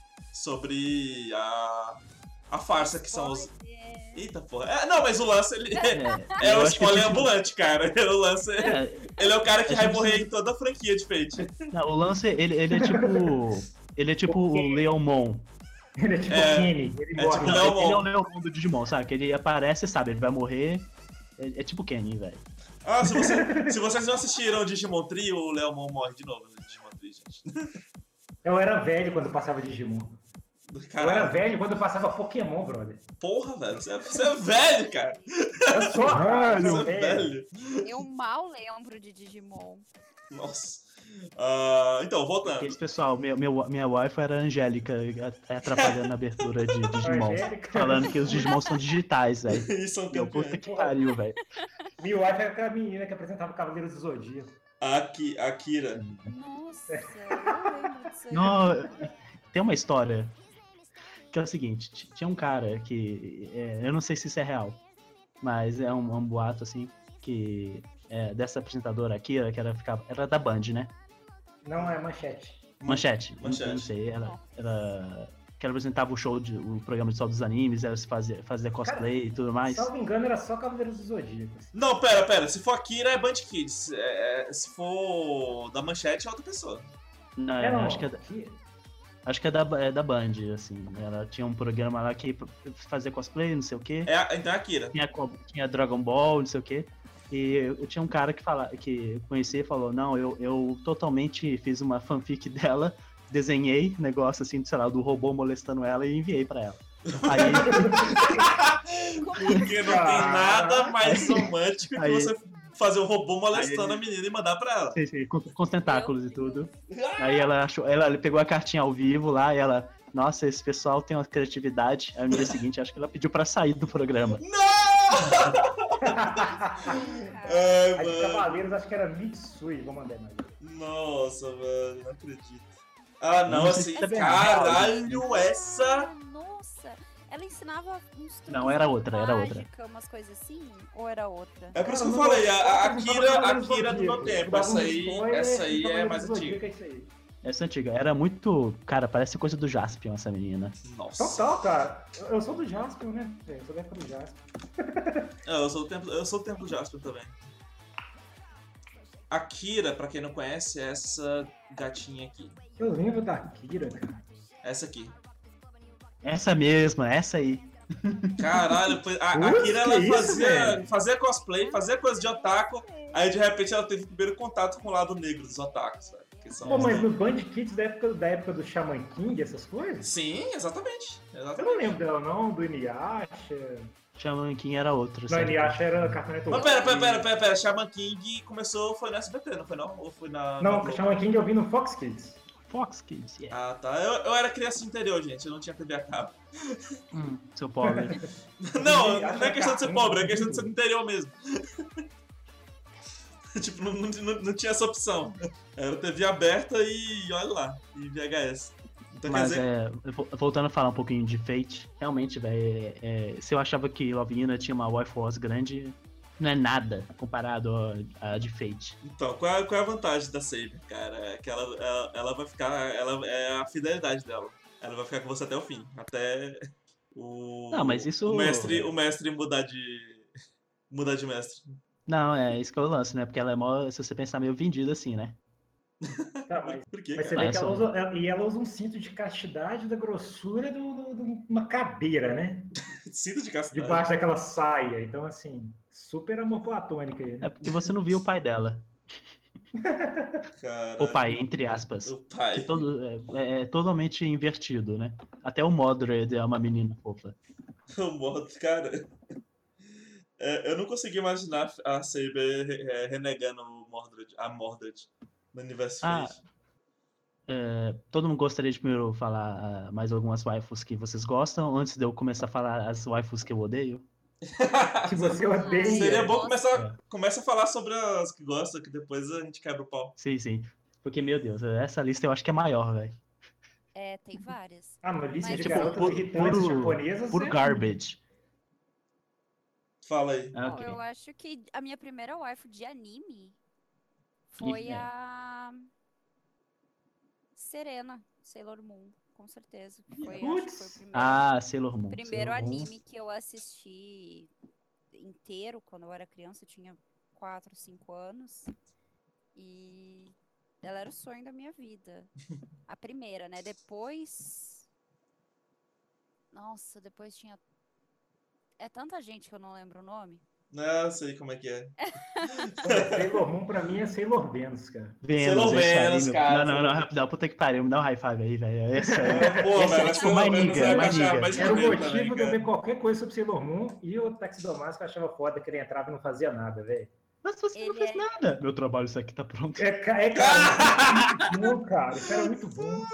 [SPEAKER 2] sobre a farsa que são os... Eita porra. Não, mas o Lancer, ele é o spoiler ambulante, cara. O Lancer, ele é o cara que vai morrer em toda a franquia de Fate.
[SPEAKER 3] Não, o Lancer, ele é tipo... Ele é tipo o Leomon.
[SPEAKER 4] Ele é tipo o Kenny, ele morre.
[SPEAKER 2] tipo
[SPEAKER 3] Ele
[SPEAKER 2] Leomon.
[SPEAKER 3] é o Leomon do Digimon, sabe? Que ele aparece, sabe? Ele vai morrer. É tipo o Kenny, velho.
[SPEAKER 2] Se vocês não assistiram o Digimon Tree, o Leomon morre de novo no Digimon Tree, gente.
[SPEAKER 4] Eu era velho quando passava Digimon.
[SPEAKER 2] Caralho.
[SPEAKER 4] Eu era velho quando passava Pokémon, brother.
[SPEAKER 2] Porra, velho. Você é velho, cara.
[SPEAKER 4] Eu sou velho.
[SPEAKER 2] Você é velho.
[SPEAKER 5] Eu mal lembro de Digimon.
[SPEAKER 2] Nossa. Então, voltando.
[SPEAKER 3] Aqueles pessoal, minha wife era a Angélica, atrapalhando a abertura de Digimon.
[SPEAKER 4] Angélica?
[SPEAKER 3] Falando que os Digimon são digitais, velho.
[SPEAKER 2] E são
[SPEAKER 3] Meu, puta
[SPEAKER 2] campeões.
[SPEAKER 3] que pariu, velho.
[SPEAKER 4] Minha wife era aquela menina que apresentava Cavaleiros do Zodíaco.
[SPEAKER 2] A Akira.
[SPEAKER 5] Nossa, eu lembro disso aí.
[SPEAKER 3] Não, tem uma história que é o seguinte, tinha um cara que, eu não sei se isso é real, mas é um boato, assim, que dessa apresentadora Akira, que era da Band, né?
[SPEAKER 4] Não, é Manchete.
[SPEAKER 3] Manchete.
[SPEAKER 2] Manchete.
[SPEAKER 3] Não sei, que ela apresentava o programa de sol dos animes, ela fazia cosplay e tudo mais.
[SPEAKER 4] Se não me engano, era só Cavaleiros do Zodíaco.
[SPEAKER 2] Não, pera. Se for Akira, é Band Kids. Se for da Manchete, é outra pessoa.
[SPEAKER 3] Não, acho que é da Band, assim. Ela tinha um programa lá que fazia cosplay, não sei o quê.
[SPEAKER 2] Então é Akira.
[SPEAKER 3] Tinha Dragon Ball, não sei o quê. E eu tinha um cara que conheci e falou, não, eu totalmente fiz uma fanfic dela, desenhei negócio assim, sei lá, do robô molestando ela e enviei pra ela. Aí,
[SPEAKER 2] Porque não tem nada mais romântico que
[SPEAKER 3] Aí-
[SPEAKER 2] você fazer um robô molestando a menina e mandar pra ela.
[SPEAKER 3] Sim, com os tentáculos
[SPEAKER 5] Meu
[SPEAKER 3] e tudo.
[SPEAKER 5] Deus.
[SPEAKER 3] Aí ela pegou a cartinha ao vivo lá e ela, nossa, esse pessoal tem uma criatividade. Aí no dia seguinte, acho que ela pediu pra sair do programa.
[SPEAKER 2] Ai,
[SPEAKER 4] A de
[SPEAKER 2] mano.
[SPEAKER 4] Cavaleiros, acho que era Mitsui, vou mandar mais.
[SPEAKER 2] Nossa, mano, não acredito. Ah, não,
[SPEAKER 3] Nossa,
[SPEAKER 2] assim,
[SPEAKER 3] isso é bem
[SPEAKER 2] caralho, essa...
[SPEAKER 5] Nossa, ela ensinava uns truques
[SPEAKER 3] Não, era outra, era outra.
[SPEAKER 5] mágica, umas coisas assim? Ou era outra?
[SPEAKER 2] É por isso que eu
[SPEAKER 4] Cara,
[SPEAKER 2] falei, a
[SPEAKER 4] não tava
[SPEAKER 2] Akira do meu tempo, essa aí é mais antiga.
[SPEAKER 3] Essa antiga. Era muito. Cara, parece coisa do Jaspion, essa menina.
[SPEAKER 2] Nossa.
[SPEAKER 4] Total, cara. Eu sou do Jasper, né? Eu sou da época do Jasper.
[SPEAKER 2] Eu sou do tempo do Jasper também. Akira, pra quem não conhece, é essa gatinha aqui.
[SPEAKER 4] Eu lembro da Akira, cara.
[SPEAKER 2] Essa aqui.
[SPEAKER 3] Essa mesma, essa aí.
[SPEAKER 2] Caralho, a
[SPEAKER 4] Putz,
[SPEAKER 2] Akira
[SPEAKER 4] que
[SPEAKER 2] ela
[SPEAKER 4] isso, velho?
[SPEAKER 2] fazia cosplay, fazia coisa de otaku, aí de repente ela teve o primeiro contato com o lado negro dos otakus, velho. Que são
[SPEAKER 4] Pô,
[SPEAKER 2] os-
[SPEAKER 4] mas no Band Kids da época do Shaman King, essas coisas?
[SPEAKER 2] Sim, exatamente.
[SPEAKER 4] Eu não lembro dela, não, do Inuyasha.
[SPEAKER 3] Shaman King era outro.
[SPEAKER 4] Não,
[SPEAKER 3] sabe?
[SPEAKER 4] Inuyasha era Cartoon
[SPEAKER 2] Mas
[SPEAKER 4] Network.
[SPEAKER 2] pera, Shaman King começou, foi no SBT, não foi não? Ou foi na...
[SPEAKER 4] Não,
[SPEAKER 2] na
[SPEAKER 4] o
[SPEAKER 2] Globo?
[SPEAKER 4] Shaman King eu vi no Fox Kids.
[SPEAKER 3] Fox Kids, yeah.
[SPEAKER 2] Ah, tá. Eu era criança interior, gente, eu não tinha TV a cabo.
[SPEAKER 3] Seu pobre.
[SPEAKER 2] Não, não é questão de ser pobre, é questão de ser do interior mesmo. Tipo, não tinha essa opção. Era TV aberta e olha lá, e VHS. Então quer
[SPEAKER 3] Mas
[SPEAKER 2] dizer,
[SPEAKER 3] voltando a falar um pouquinho de Fate, realmente, velho, se eu achava que Love tinha uma War Force grande, não é nada comparado a de Fate.
[SPEAKER 2] então, qual é a vantagem da Saber, cara? É que ela vai ficar, ela é a fidelidade dela. Ela vai ficar com você até o fim, até o
[SPEAKER 3] Não, mas isso-
[SPEAKER 2] o mestre mudar de mestre.
[SPEAKER 3] Não, é isso que eu lance, né? Porque ela é mó, se você pensar, meio vendida assim, né?
[SPEAKER 4] Tá, mas
[SPEAKER 2] Por quê,
[SPEAKER 4] Mas você
[SPEAKER 2] cara?
[SPEAKER 4] vê que
[SPEAKER 3] Essa-
[SPEAKER 4] ela usa um cinto de castidade da grossura de uma cadeira, né?
[SPEAKER 2] Cinto de castidade.
[SPEAKER 4] Debaixo daquela saia. Então, assim, super amor platônico aí, né?
[SPEAKER 3] É porque você não viu o pai dela.
[SPEAKER 2] Caralho.
[SPEAKER 3] O pai, entre aspas.
[SPEAKER 2] O pai.
[SPEAKER 3] Que é totalmente invertido, né? Até o Mordred é uma menina fofa.
[SPEAKER 2] O modo, cara. Eu não consegui imaginar a Saber renegando a Mordred no universo
[SPEAKER 3] Ah,
[SPEAKER 2] Fate.
[SPEAKER 3] Todo mundo gostaria de primeiro falar mais algumas waifus que vocês gostam, antes de eu começar a falar as waifus que eu odeio?
[SPEAKER 4] Que você odeia.
[SPEAKER 2] Seria bom
[SPEAKER 5] Nossa.
[SPEAKER 2] começa a falar sobre as que gostam, que depois a gente quebra o pau.
[SPEAKER 3] Sim. Porque, meu Deus, essa lista eu acho que é maior, velho.
[SPEAKER 5] É, tem várias.
[SPEAKER 4] Ah, uma lista
[SPEAKER 5] Mas,
[SPEAKER 4] de
[SPEAKER 5] tipo,
[SPEAKER 4] garotas irritantes
[SPEAKER 3] puro-
[SPEAKER 4] japonesas.
[SPEAKER 3] Puro
[SPEAKER 4] é-
[SPEAKER 3] garbage.
[SPEAKER 2] Fala aí.
[SPEAKER 3] Ah,
[SPEAKER 5] Bom,
[SPEAKER 3] ok.
[SPEAKER 5] eu acho que a minha primeira waifu de anime foi
[SPEAKER 3] é.
[SPEAKER 5] a Serena, Sailor Moon, com certeza. Foi, acho que
[SPEAKER 4] Putz.
[SPEAKER 5] foi o primeiro,
[SPEAKER 3] Sailor Moon.
[SPEAKER 5] primeiro
[SPEAKER 3] Sailor Moon.
[SPEAKER 5] anime que eu assisti inteiro quando eu era criança, eu tinha 4, 5 anos. E ela era o sonho da minha vida. A primeira, né? Depois. Nossa, depois tinha. É tanta gente que eu não lembro o nome.
[SPEAKER 2] Não, sei como é que é.
[SPEAKER 4] Sailor Moon pra mim é Sailor Venus, cara.
[SPEAKER 3] Vênus,
[SPEAKER 2] Sailor
[SPEAKER 3] isso aí,
[SPEAKER 2] Venus,
[SPEAKER 3] meu.
[SPEAKER 2] cara.
[SPEAKER 3] Não, rapidão, puta que pariu, me dá um high five aí, velho. Essa é...
[SPEAKER 2] Pô,
[SPEAKER 3] Essa é
[SPEAKER 2] velho,
[SPEAKER 3] tipo mais
[SPEAKER 2] Sailor Venus
[SPEAKER 3] nigga,
[SPEAKER 2] é
[SPEAKER 3] mais
[SPEAKER 2] achar
[SPEAKER 3] nigga.
[SPEAKER 2] mais
[SPEAKER 4] Era o
[SPEAKER 2] maneiro
[SPEAKER 4] motivo
[SPEAKER 2] também,
[SPEAKER 4] de eu
[SPEAKER 2] cara.
[SPEAKER 4] ver qualquer coisa sobre Sailor Moon e o Taxidermista que eu achava foda que ele entrava e não fazia nada, velho.
[SPEAKER 3] Mas você não
[SPEAKER 5] Ele
[SPEAKER 3] fez nada. Meu trabalho, isso aqui tá pronto.
[SPEAKER 4] Cara, é muito bom, cara. Isso era muito bom.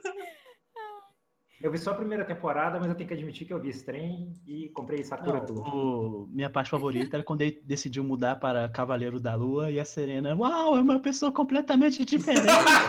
[SPEAKER 4] Eu vi só a primeira temporada, mas eu tenho que admitir que eu vi esse trem e comprei Sakura Tour.
[SPEAKER 3] Minha parte favorita era quando ele decidiu mudar para Cavaleiro da Lua e a Serena, uau, é uma pessoa completamente diferente.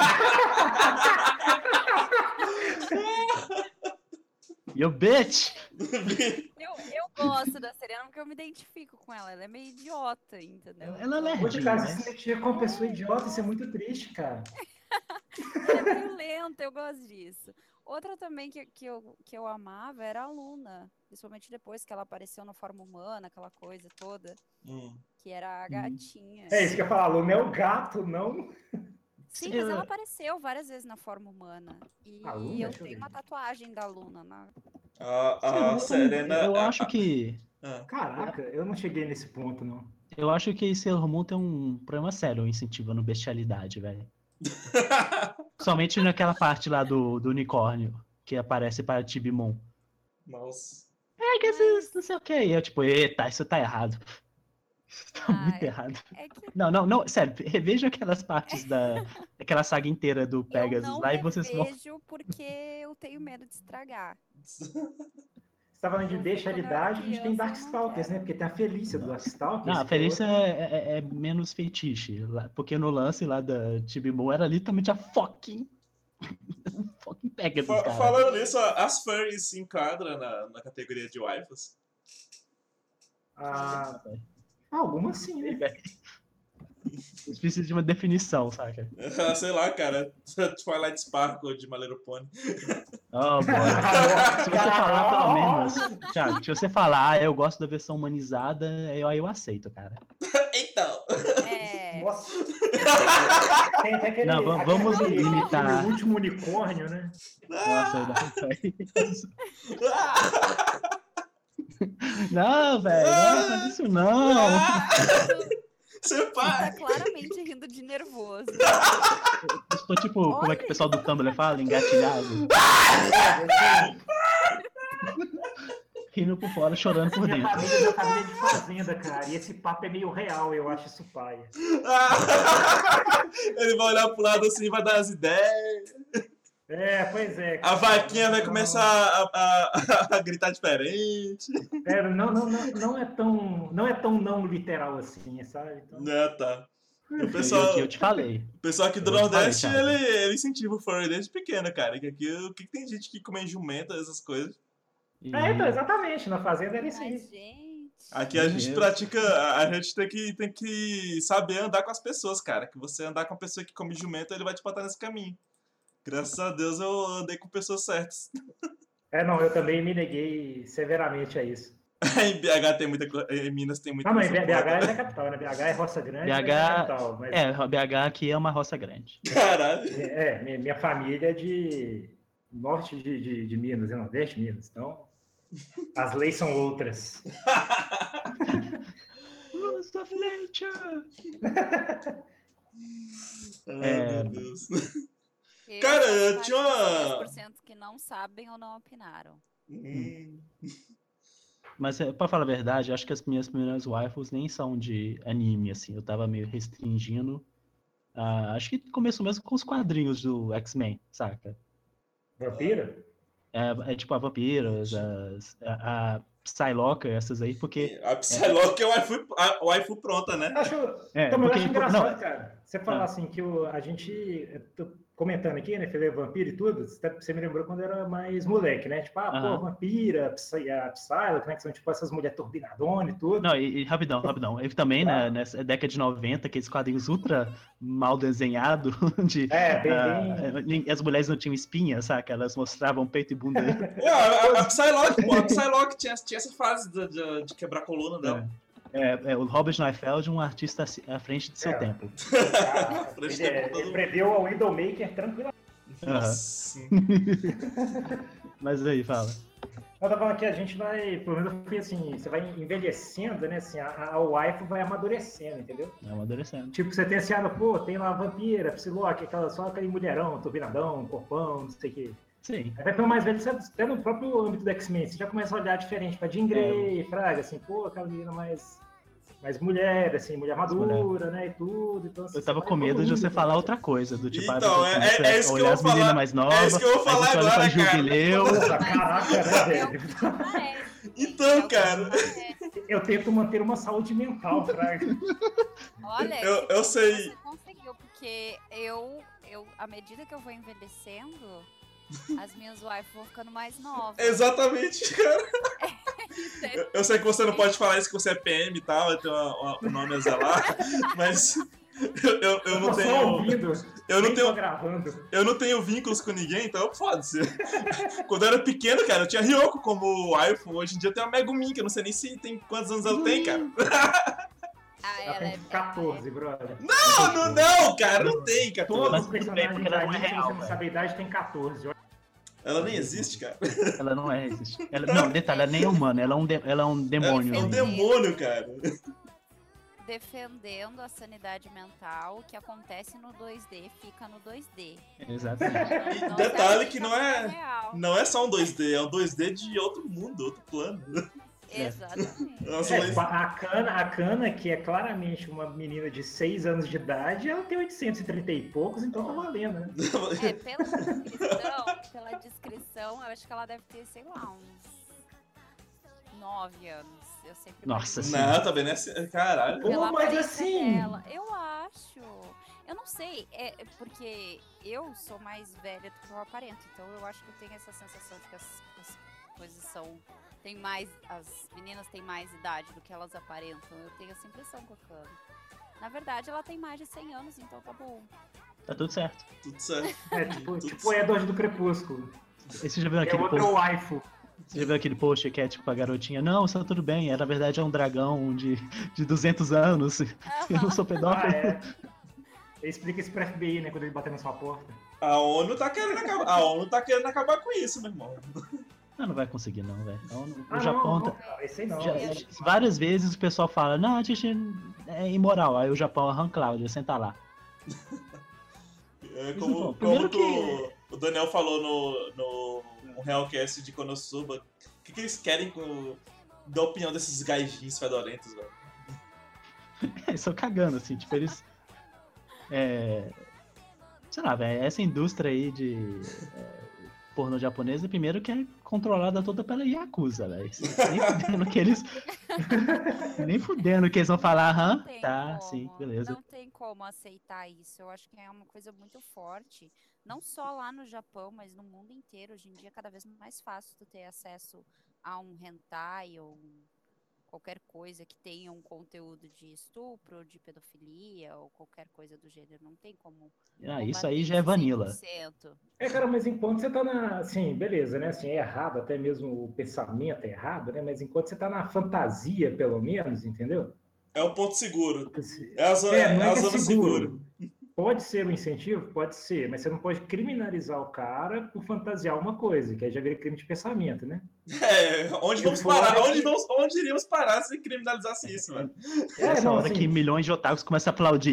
[SPEAKER 3] You bitch!
[SPEAKER 5] Eu gosto da Serena porque eu me identifico com ela. Ela é meio idiota, entendeu?
[SPEAKER 3] Ela é
[SPEAKER 4] Hoje,
[SPEAKER 3] lerdinha,
[SPEAKER 4] cara,
[SPEAKER 3] né?
[SPEAKER 4] se sentir como pessoa idiota, isso é muito triste, cara.
[SPEAKER 5] Ela é meio lenta, eu gosto disso. Outra também que eu amava era a Luna. Principalmente depois que ela apareceu na forma humana, aquela coisa toda. Que era a gatinha.
[SPEAKER 4] É isso que eu ia falar, Luna é o gato, não.
[SPEAKER 5] Sim, mas ela apareceu várias vezes na forma humana. E
[SPEAKER 4] A Luna?
[SPEAKER 5] eu
[SPEAKER 4] Deixa eu
[SPEAKER 5] tenho
[SPEAKER 4] ver.
[SPEAKER 5] uma tatuagem da Luna na.
[SPEAKER 2] A Serena.
[SPEAKER 3] Eu acho que
[SPEAKER 4] Caraca, eu não cheguei nesse ponto, não.
[SPEAKER 3] Sailor Moon tem um problema sério incentivando bestialidade, velho. Somente naquela parte lá do unicórnio que aparece para Tibimon.
[SPEAKER 2] Nossa.
[SPEAKER 3] Que esses não sei o que. E eu tipo, eita, isso tá errado. Tá muito errado.
[SPEAKER 5] É que
[SPEAKER 3] Não, sério, reveja aquelas partes daquela saga inteira do Pegasus
[SPEAKER 5] eu não
[SPEAKER 3] lá e vocês vão.
[SPEAKER 5] revejo porque eu tenho medo de estragar.
[SPEAKER 4] Você tá falando de
[SPEAKER 5] Eu vi
[SPEAKER 4] bestialidade, a
[SPEAKER 5] quando
[SPEAKER 4] gente
[SPEAKER 5] eu
[SPEAKER 4] tem
[SPEAKER 5] era criança, eu não
[SPEAKER 4] Darkstalkers,
[SPEAKER 5] quero.
[SPEAKER 4] né? Porque tem a Felícia do Darkstalkers.
[SPEAKER 3] Não, a
[SPEAKER 4] que é
[SPEAKER 3] Felícia
[SPEAKER 4] outra-
[SPEAKER 3] é menos feitiço. Porque no lance lá da Chibi Moon era literalmente a fucking Pegasus, cara.
[SPEAKER 2] Falando nisso, as furries se enquadram na categoria de waifus.
[SPEAKER 4] Ah, algumas sim, né?
[SPEAKER 3] Eles precisam de uma definição, saca?
[SPEAKER 2] Sei lá, cara. Twilight Sparkle de My Little Pony.
[SPEAKER 3] Oh, boy. Se você falar, pelo menos. Thiago, se você falar, eu gosto da versão humanizada, aí eu aceito, cara.
[SPEAKER 2] Então.
[SPEAKER 5] É,
[SPEAKER 4] Nossa. Tem até aquele,
[SPEAKER 3] Não, vamos limitar.
[SPEAKER 4] aquele último unicórnio, né?
[SPEAKER 3] Nossa, não, velho, não faz isso não.
[SPEAKER 2] Seu
[SPEAKER 5] tá
[SPEAKER 2] pai!
[SPEAKER 5] claramente rindo de nervoso.
[SPEAKER 3] Eu estou tipo, como é que o pessoal do Tumblr fala? Engatilhado. Rindo por fora, chorando por
[SPEAKER 4] Minha
[SPEAKER 3] dentro.
[SPEAKER 4] família é de fazenda, cara. E esse papo é meio real, eu acho isso paia.
[SPEAKER 2] Ele vai olhar pro lado assim, vai dar as ideias.
[SPEAKER 4] É, pois é.
[SPEAKER 2] A
[SPEAKER 4] cara.
[SPEAKER 2] vaquinha vai começar a gritar diferente.
[SPEAKER 4] É, não é tão não literal assim, sabe? Então,
[SPEAKER 2] Né, tá. O
[SPEAKER 3] Eu
[SPEAKER 2] pessoal,
[SPEAKER 3] te falei.
[SPEAKER 2] o pessoal aqui do
[SPEAKER 3] Eu te falei,
[SPEAKER 2] Nordeste,
[SPEAKER 3] Thiago.
[SPEAKER 2] ele incentiva o furry desde pequeno, cara. Que aqui o que tem gente que come jumenta, essas coisas.
[SPEAKER 4] então, exatamente. Na fazenda era isso
[SPEAKER 5] Mas,
[SPEAKER 4] aí.
[SPEAKER 5] gente.
[SPEAKER 2] Aqui a
[SPEAKER 3] Meu
[SPEAKER 2] gente
[SPEAKER 3] Deus.
[SPEAKER 2] pratica, a gente tem que saber andar com as pessoas, cara. Que você andar com uma pessoa que come jumenta, ele vai te botar nesse caminho. Graças a Deus eu andei com pessoas certas.
[SPEAKER 4] Não, eu também me neguei severamente a isso.
[SPEAKER 2] Em BH tem muita coisa, em Minas tem muita
[SPEAKER 4] Não, em
[SPEAKER 2] coisa.
[SPEAKER 4] BH é capital, né? BH é roça grande,
[SPEAKER 3] BH
[SPEAKER 4] mas é capital. Mas,
[SPEAKER 3] BH aqui é uma roça grande.
[SPEAKER 2] Caralho.
[SPEAKER 4] minha família é de norte de Minas, é nordeste de Minas. Então, as leis são outras.
[SPEAKER 3] Luz da flecha!
[SPEAKER 2] Ai, meu Deus.
[SPEAKER 5] Eu
[SPEAKER 2] Cara,
[SPEAKER 5] faço
[SPEAKER 2] eu
[SPEAKER 5] parte
[SPEAKER 2] tinha uma-
[SPEAKER 5] dos 10% que não sabem ou não opinaram.
[SPEAKER 3] Mas, pra falar a verdade, acho que as minhas primeiras waifus nem são de anime, assim. Eu tava meio restringindo. Acho que começou mesmo com os quadrinhos do X-Men, saca?
[SPEAKER 4] Vampira?
[SPEAKER 3] É tipo a Vampiros, a Psylocke, essas aí, porque...
[SPEAKER 2] A Psylocke é a waifu pronta, né?
[SPEAKER 4] Acho,
[SPEAKER 3] É,
[SPEAKER 4] então, mas eu
[SPEAKER 3] porque-
[SPEAKER 4] acho engraçado,
[SPEAKER 3] não.
[SPEAKER 4] cara. Você falar assim que a gente. Eu tô comentando aqui, né? Falei vampiro e tudo. Você me lembrou quando eu era mais moleque, né? Tipo,
[SPEAKER 3] Aham.
[SPEAKER 4] vampira, a Psylocke, né? Que são tipo essas mulheres turbinadonas e tudo.
[SPEAKER 3] Não, e rapidão. Ele também, né, nessa década de 90, aqueles quadrinhos ultra mal desenhados, de as mulheres não tinham espinha, saca? Elas mostravam peito e bunda.
[SPEAKER 2] A Psylocke, pô. A Psylocke tinha essa fase de quebrar a coluna dela.
[SPEAKER 3] O Robert Liefeld, um artista à frente de seu tempo.
[SPEAKER 4] Cara,
[SPEAKER 2] Frente
[SPEAKER 4] ele,
[SPEAKER 2] tempo todo
[SPEAKER 4] ele
[SPEAKER 2] mundo.
[SPEAKER 4] preveu ao Widowmaker tranquilo.
[SPEAKER 2] Nossa.
[SPEAKER 3] Mas aí, fala.
[SPEAKER 4] Eu tava falando que a gente vai, pelo menos eu fui assim, você vai envelhecendo, né? Assim, a waifu vai amadurecendo, entendeu?
[SPEAKER 3] É um adolescente.
[SPEAKER 4] Tipo, você tem assim, tem lá a vampira, Psylocke, só aquele mulherão, turbinadão, corpão, não sei o quê.
[SPEAKER 3] Sim.
[SPEAKER 4] Aí vai pelo mais velho, até no próprio âmbito do X-Men, você já começa a olhar diferente pra Jean Grey, Fraga, assim, aquela menina mais mulher, assim, mulher madura, né, e tudo. Então, assim,
[SPEAKER 3] Eu tava
[SPEAKER 4] você
[SPEAKER 3] com
[SPEAKER 4] vai
[SPEAKER 3] medo de você
[SPEAKER 4] evoluindo,
[SPEAKER 3] falar
[SPEAKER 4] né?
[SPEAKER 3] outra coisa, do tipo,
[SPEAKER 2] Então,
[SPEAKER 3] você
[SPEAKER 2] é
[SPEAKER 3] começa
[SPEAKER 2] isso
[SPEAKER 3] a
[SPEAKER 2] que eu
[SPEAKER 3] olhar
[SPEAKER 2] vou
[SPEAKER 3] as meninas
[SPEAKER 2] falar.
[SPEAKER 3] mais novas,
[SPEAKER 2] É isso que eu vou falar
[SPEAKER 3] aí você olha pra
[SPEAKER 2] agora, cara.
[SPEAKER 3] Jubileu.
[SPEAKER 4] Nossa, caraca, né, velho?
[SPEAKER 2] Então, cara.
[SPEAKER 4] Eu tento manter uma saúde mental, Fraga.
[SPEAKER 5] Olha,
[SPEAKER 2] Eu sei.
[SPEAKER 5] você conseguiu, porque à medida que eu vou envelhecendo, as minhas waifus vão ficando mais novas.
[SPEAKER 2] Exatamente, cara. Eu sei que você não pode falar isso, que você é PM e tal, tem um nome a zelar, mas eu não
[SPEAKER 4] tô só
[SPEAKER 2] tenho.
[SPEAKER 4] ouvindo,
[SPEAKER 2] Eu não
[SPEAKER 4] nem tô
[SPEAKER 2] tenho.
[SPEAKER 4] gravando.
[SPEAKER 2] Eu não tenho vínculos com ninguém, então foda-se. Quando eu era pequeno, cara, eu tinha Ryoko como waifu. Hoje em dia eu tenho a Megumin, que eu não sei nem se tem quantos anos ela tem, cara.
[SPEAKER 4] Ela tem 14, brother.
[SPEAKER 2] Não, cara, não tem 14.
[SPEAKER 4] Todos
[SPEAKER 3] Mas
[SPEAKER 4] os
[SPEAKER 3] tudo bem,
[SPEAKER 4] personagens
[SPEAKER 3] porque
[SPEAKER 4] da
[SPEAKER 3] ela não é
[SPEAKER 4] anime, se
[SPEAKER 3] real,
[SPEAKER 4] você não
[SPEAKER 3] velho.
[SPEAKER 4] sabe a idade, tem 14.
[SPEAKER 2] Ela nem existe, cara.
[SPEAKER 3] Ela não é resistente. Não, detalhe, ela nem é humana, ela é um demônio.
[SPEAKER 2] É um
[SPEAKER 3] né?
[SPEAKER 2] demônio, cara.
[SPEAKER 5] Defendendo a sanidade mental, o que acontece no 2D fica no 2D.
[SPEAKER 3] Exatamente.
[SPEAKER 2] E
[SPEAKER 5] Não
[SPEAKER 2] detalhe
[SPEAKER 5] se
[SPEAKER 2] que
[SPEAKER 5] aplica
[SPEAKER 2] não
[SPEAKER 5] na
[SPEAKER 2] é.
[SPEAKER 5] vida real.
[SPEAKER 2] Não é só um 2D, é um 2D de outro mundo, outro plano.
[SPEAKER 5] Exatamente.
[SPEAKER 2] Nossa, mas...
[SPEAKER 4] A Kana, que é claramente uma menina de 6 anos de idade, ela tem 830 e poucos, então tá valendo, né?
[SPEAKER 5] Pela descrição, eu acho que ela deve ter, sei lá, uns 9 anos. Eu sempre
[SPEAKER 3] Nossa
[SPEAKER 5] imagino.
[SPEAKER 2] Não, tá vendo? Caralho.
[SPEAKER 4] Pô,
[SPEAKER 5] Pela
[SPEAKER 4] mas
[SPEAKER 5] aparência
[SPEAKER 4] assim-
[SPEAKER 5] dela. Eu acho. Eu não sei, porque eu sou mais velha do que eu aparento, então eu acho que eu tenho essa sensação de que as coisas são... As meninas têm mais idade do que elas aparentam. Eu tenho essa impressão com a Kana. Na verdade, ela tem mais de 100 anos, então tá bom.
[SPEAKER 3] Tá tudo certo.
[SPEAKER 2] Tudo certo.
[SPEAKER 4] Tipo o Edward do Crepúsculo.
[SPEAKER 3] E você já viu
[SPEAKER 4] É
[SPEAKER 3] aquele
[SPEAKER 4] outro
[SPEAKER 3] post?
[SPEAKER 4] waifu.
[SPEAKER 3] Você já viu aquele post que é tipo a garotinha? Não, isso tá tudo bem. Na verdade é um dragão de 200 anos. Eu não sou pedófilo.
[SPEAKER 4] Explica isso pro FBI, né? Quando ele bater na sua porta.
[SPEAKER 2] A ONU tá querendo acabar com isso, meu irmão.
[SPEAKER 3] Não vai conseguir não, velho. O
[SPEAKER 4] Ah,
[SPEAKER 3] Japão...
[SPEAKER 4] não, cara, esse aí não.
[SPEAKER 3] Várias vezes o pessoal fala, não, a gente é imoral. Aí o Japão arranca Cláudia, senta lá.
[SPEAKER 2] Como
[SPEAKER 3] Primeiro
[SPEAKER 2] o Daniel falou no Realcast de Konosuba, o que eles querem da opinião desses gaijins fedorentos, velho?
[SPEAKER 3] Eles estão cagando, assim, tipo, eles... sei lá, velho, essa indústria aí de pornô japonesa, primeiro que é controlada toda pela Yakuza, velho. Nem fudendo que eles... Nem fudendo que eles vão falar,
[SPEAKER 5] Não tem
[SPEAKER 3] tá,
[SPEAKER 5] como,
[SPEAKER 3] sim, beleza.
[SPEAKER 5] Não tem como aceitar isso. Eu acho que é uma coisa muito forte. Não só lá no Japão, mas no mundo inteiro. Hoje em dia é cada vez mais fácil tu ter acesso a um hentai ou qualquer coisa que tenha um conteúdo de estupro, de pedofilia ou qualquer coisa do gênero. Não tem como.
[SPEAKER 3] Isso aí já é vanilla.
[SPEAKER 5] 100%.
[SPEAKER 4] Cara, mas enquanto você tá assim, beleza, né? Assim, é errado, até mesmo o pensamento é errado, né? Mas enquanto você tá na fantasia, pelo menos, entendeu?
[SPEAKER 2] É o ponto seguro. É a
[SPEAKER 4] Não
[SPEAKER 2] zona,
[SPEAKER 4] é que é
[SPEAKER 2] zona segura.
[SPEAKER 4] Pode ser um incentivo? Pode ser, mas você não pode criminalizar o cara por fantasiar uma coisa, que aí já vira crime de pensamento, né?
[SPEAKER 2] Onde vamos parar? Onde iríamos parar se criminalizasse isso, velho?
[SPEAKER 3] Essa hora
[SPEAKER 4] assim,
[SPEAKER 3] que milhões de otakus começam a aplaudir.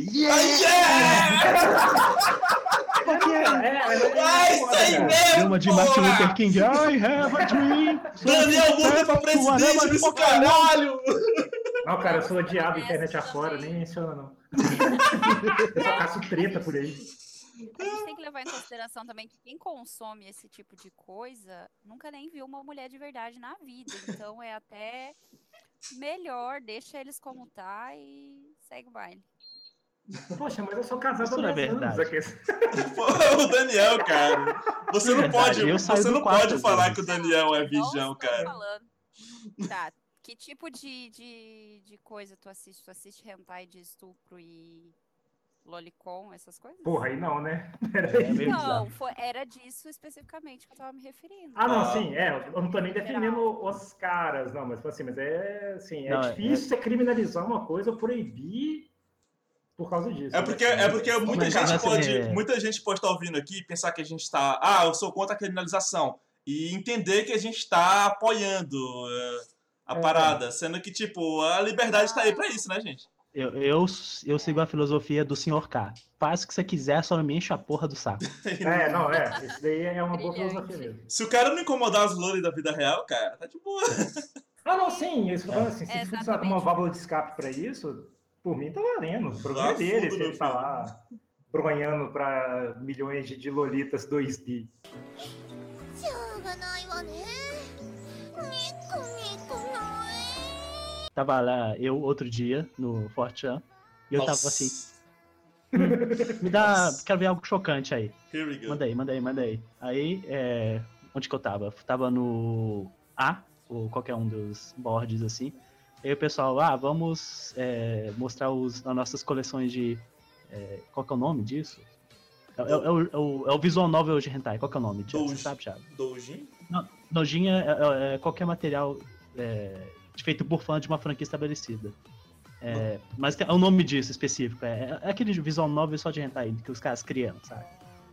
[SPEAKER 2] Isso aí mesmo!
[SPEAKER 3] Deu uma de Martin Luther King. I have a dream.
[SPEAKER 2] Daniel Lula pra presidente desse caralho!
[SPEAKER 4] Não, cara, eu sou odiado internet afora, nem menciona, não. Eu só caço treta por aí.
[SPEAKER 5] A gente tem que levar em consideração também que quem consome esse tipo de coisa nunca nem viu uma mulher de verdade na vida. Então é até melhor, deixa eles como tá e segue o baile.
[SPEAKER 4] Poxa, mas eu sou casado
[SPEAKER 3] Isso
[SPEAKER 4] há
[SPEAKER 3] não é
[SPEAKER 4] 10 anos.
[SPEAKER 3] verdade.
[SPEAKER 2] O Daniel, cara. Você não pode falar que o Daniel é virgão, cara.
[SPEAKER 5] Falando. Tá. Que tipo de coisa tu assiste? Tu assiste hentai de estupro e lolicon, essas coisas?
[SPEAKER 4] Porra, aí não, né?
[SPEAKER 5] Não, era disso especificamente que eu tava me referindo.
[SPEAKER 4] Ah, não, sim, eu não tô nem defendendo os caras, não, mas assim, assim,
[SPEAKER 3] Não,
[SPEAKER 4] difícil você criminalizar uma coisa ou proibir por causa disso.
[SPEAKER 2] É porque muita gente pode estar ouvindo aqui e pensar que a gente está... eu sou contra a criminalização. E entender que a gente está apoiando a parada. Sendo que, tipo, a liberdade está aí pra isso, né, gente?
[SPEAKER 3] Eu sigo a filosofia do Sr. K. Faz o que você quiser, só não me enche a porra do saco.
[SPEAKER 4] Isso daí é uma boa filosofia mesmo.
[SPEAKER 2] Se o cara não incomodar as loures da vida real, cara, tá de boa.
[SPEAKER 4] Não, sim, isso assim, se precisar de uma válvula de escape pra isso, por mim tá valendo. O problema é dele, se ele tá lá bronhando pra milhões de lolitas 2D.
[SPEAKER 3] Tava lá, eu, outro dia, no Fortran, e eu tava assim... Quero ver algo chocante aí.
[SPEAKER 2] Here we go.
[SPEAKER 3] Manda aí. Aí, onde que eu tava? Tava no A, ou qualquer um dos boards, assim. Aí o pessoal, vamos mostrar as nossas coleções de... qual que é o nome disso? É o visual novel de hentai. Qual que é o nome disso? Você sabe, Thiago?
[SPEAKER 2] Doujin?
[SPEAKER 3] Não, Doujin é qualquer material feito por fã de uma franquia estabelecida. Mas é o nome disso específico. É aquele visual novel só de hentai que os caras criam, sabe?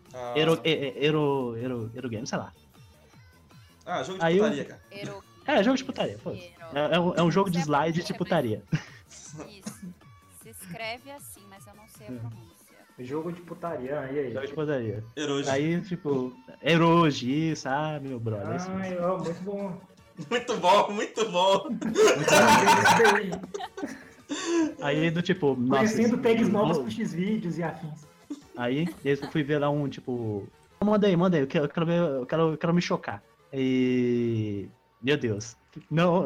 [SPEAKER 3] Eurogame, sei lá.
[SPEAKER 2] Jogo de putaria, cara.
[SPEAKER 3] Jogo de putaria. É um jogo de slide de putaria.
[SPEAKER 5] Isso. Se escreve assim, mas eu não sei a pronúncia.
[SPEAKER 4] Jogo de putaria, e aí?
[SPEAKER 3] Jogo de putaria.
[SPEAKER 2] Eroji.
[SPEAKER 3] Aí, tipo, Eroji, sabe, meu brother?
[SPEAKER 4] Muito bom.
[SPEAKER 2] Muito bom, muito bom.
[SPEAKER 3] Aí do tipo, nossa.
[SPEAKER 4] Conhecendo tags novos pro X-Vídeos e afins.
[SPEAKER 3] Aí eu fui ver lá um tipo. Manda aí, eu quero ver, eu quero me chocar. E. Meu Deus. Não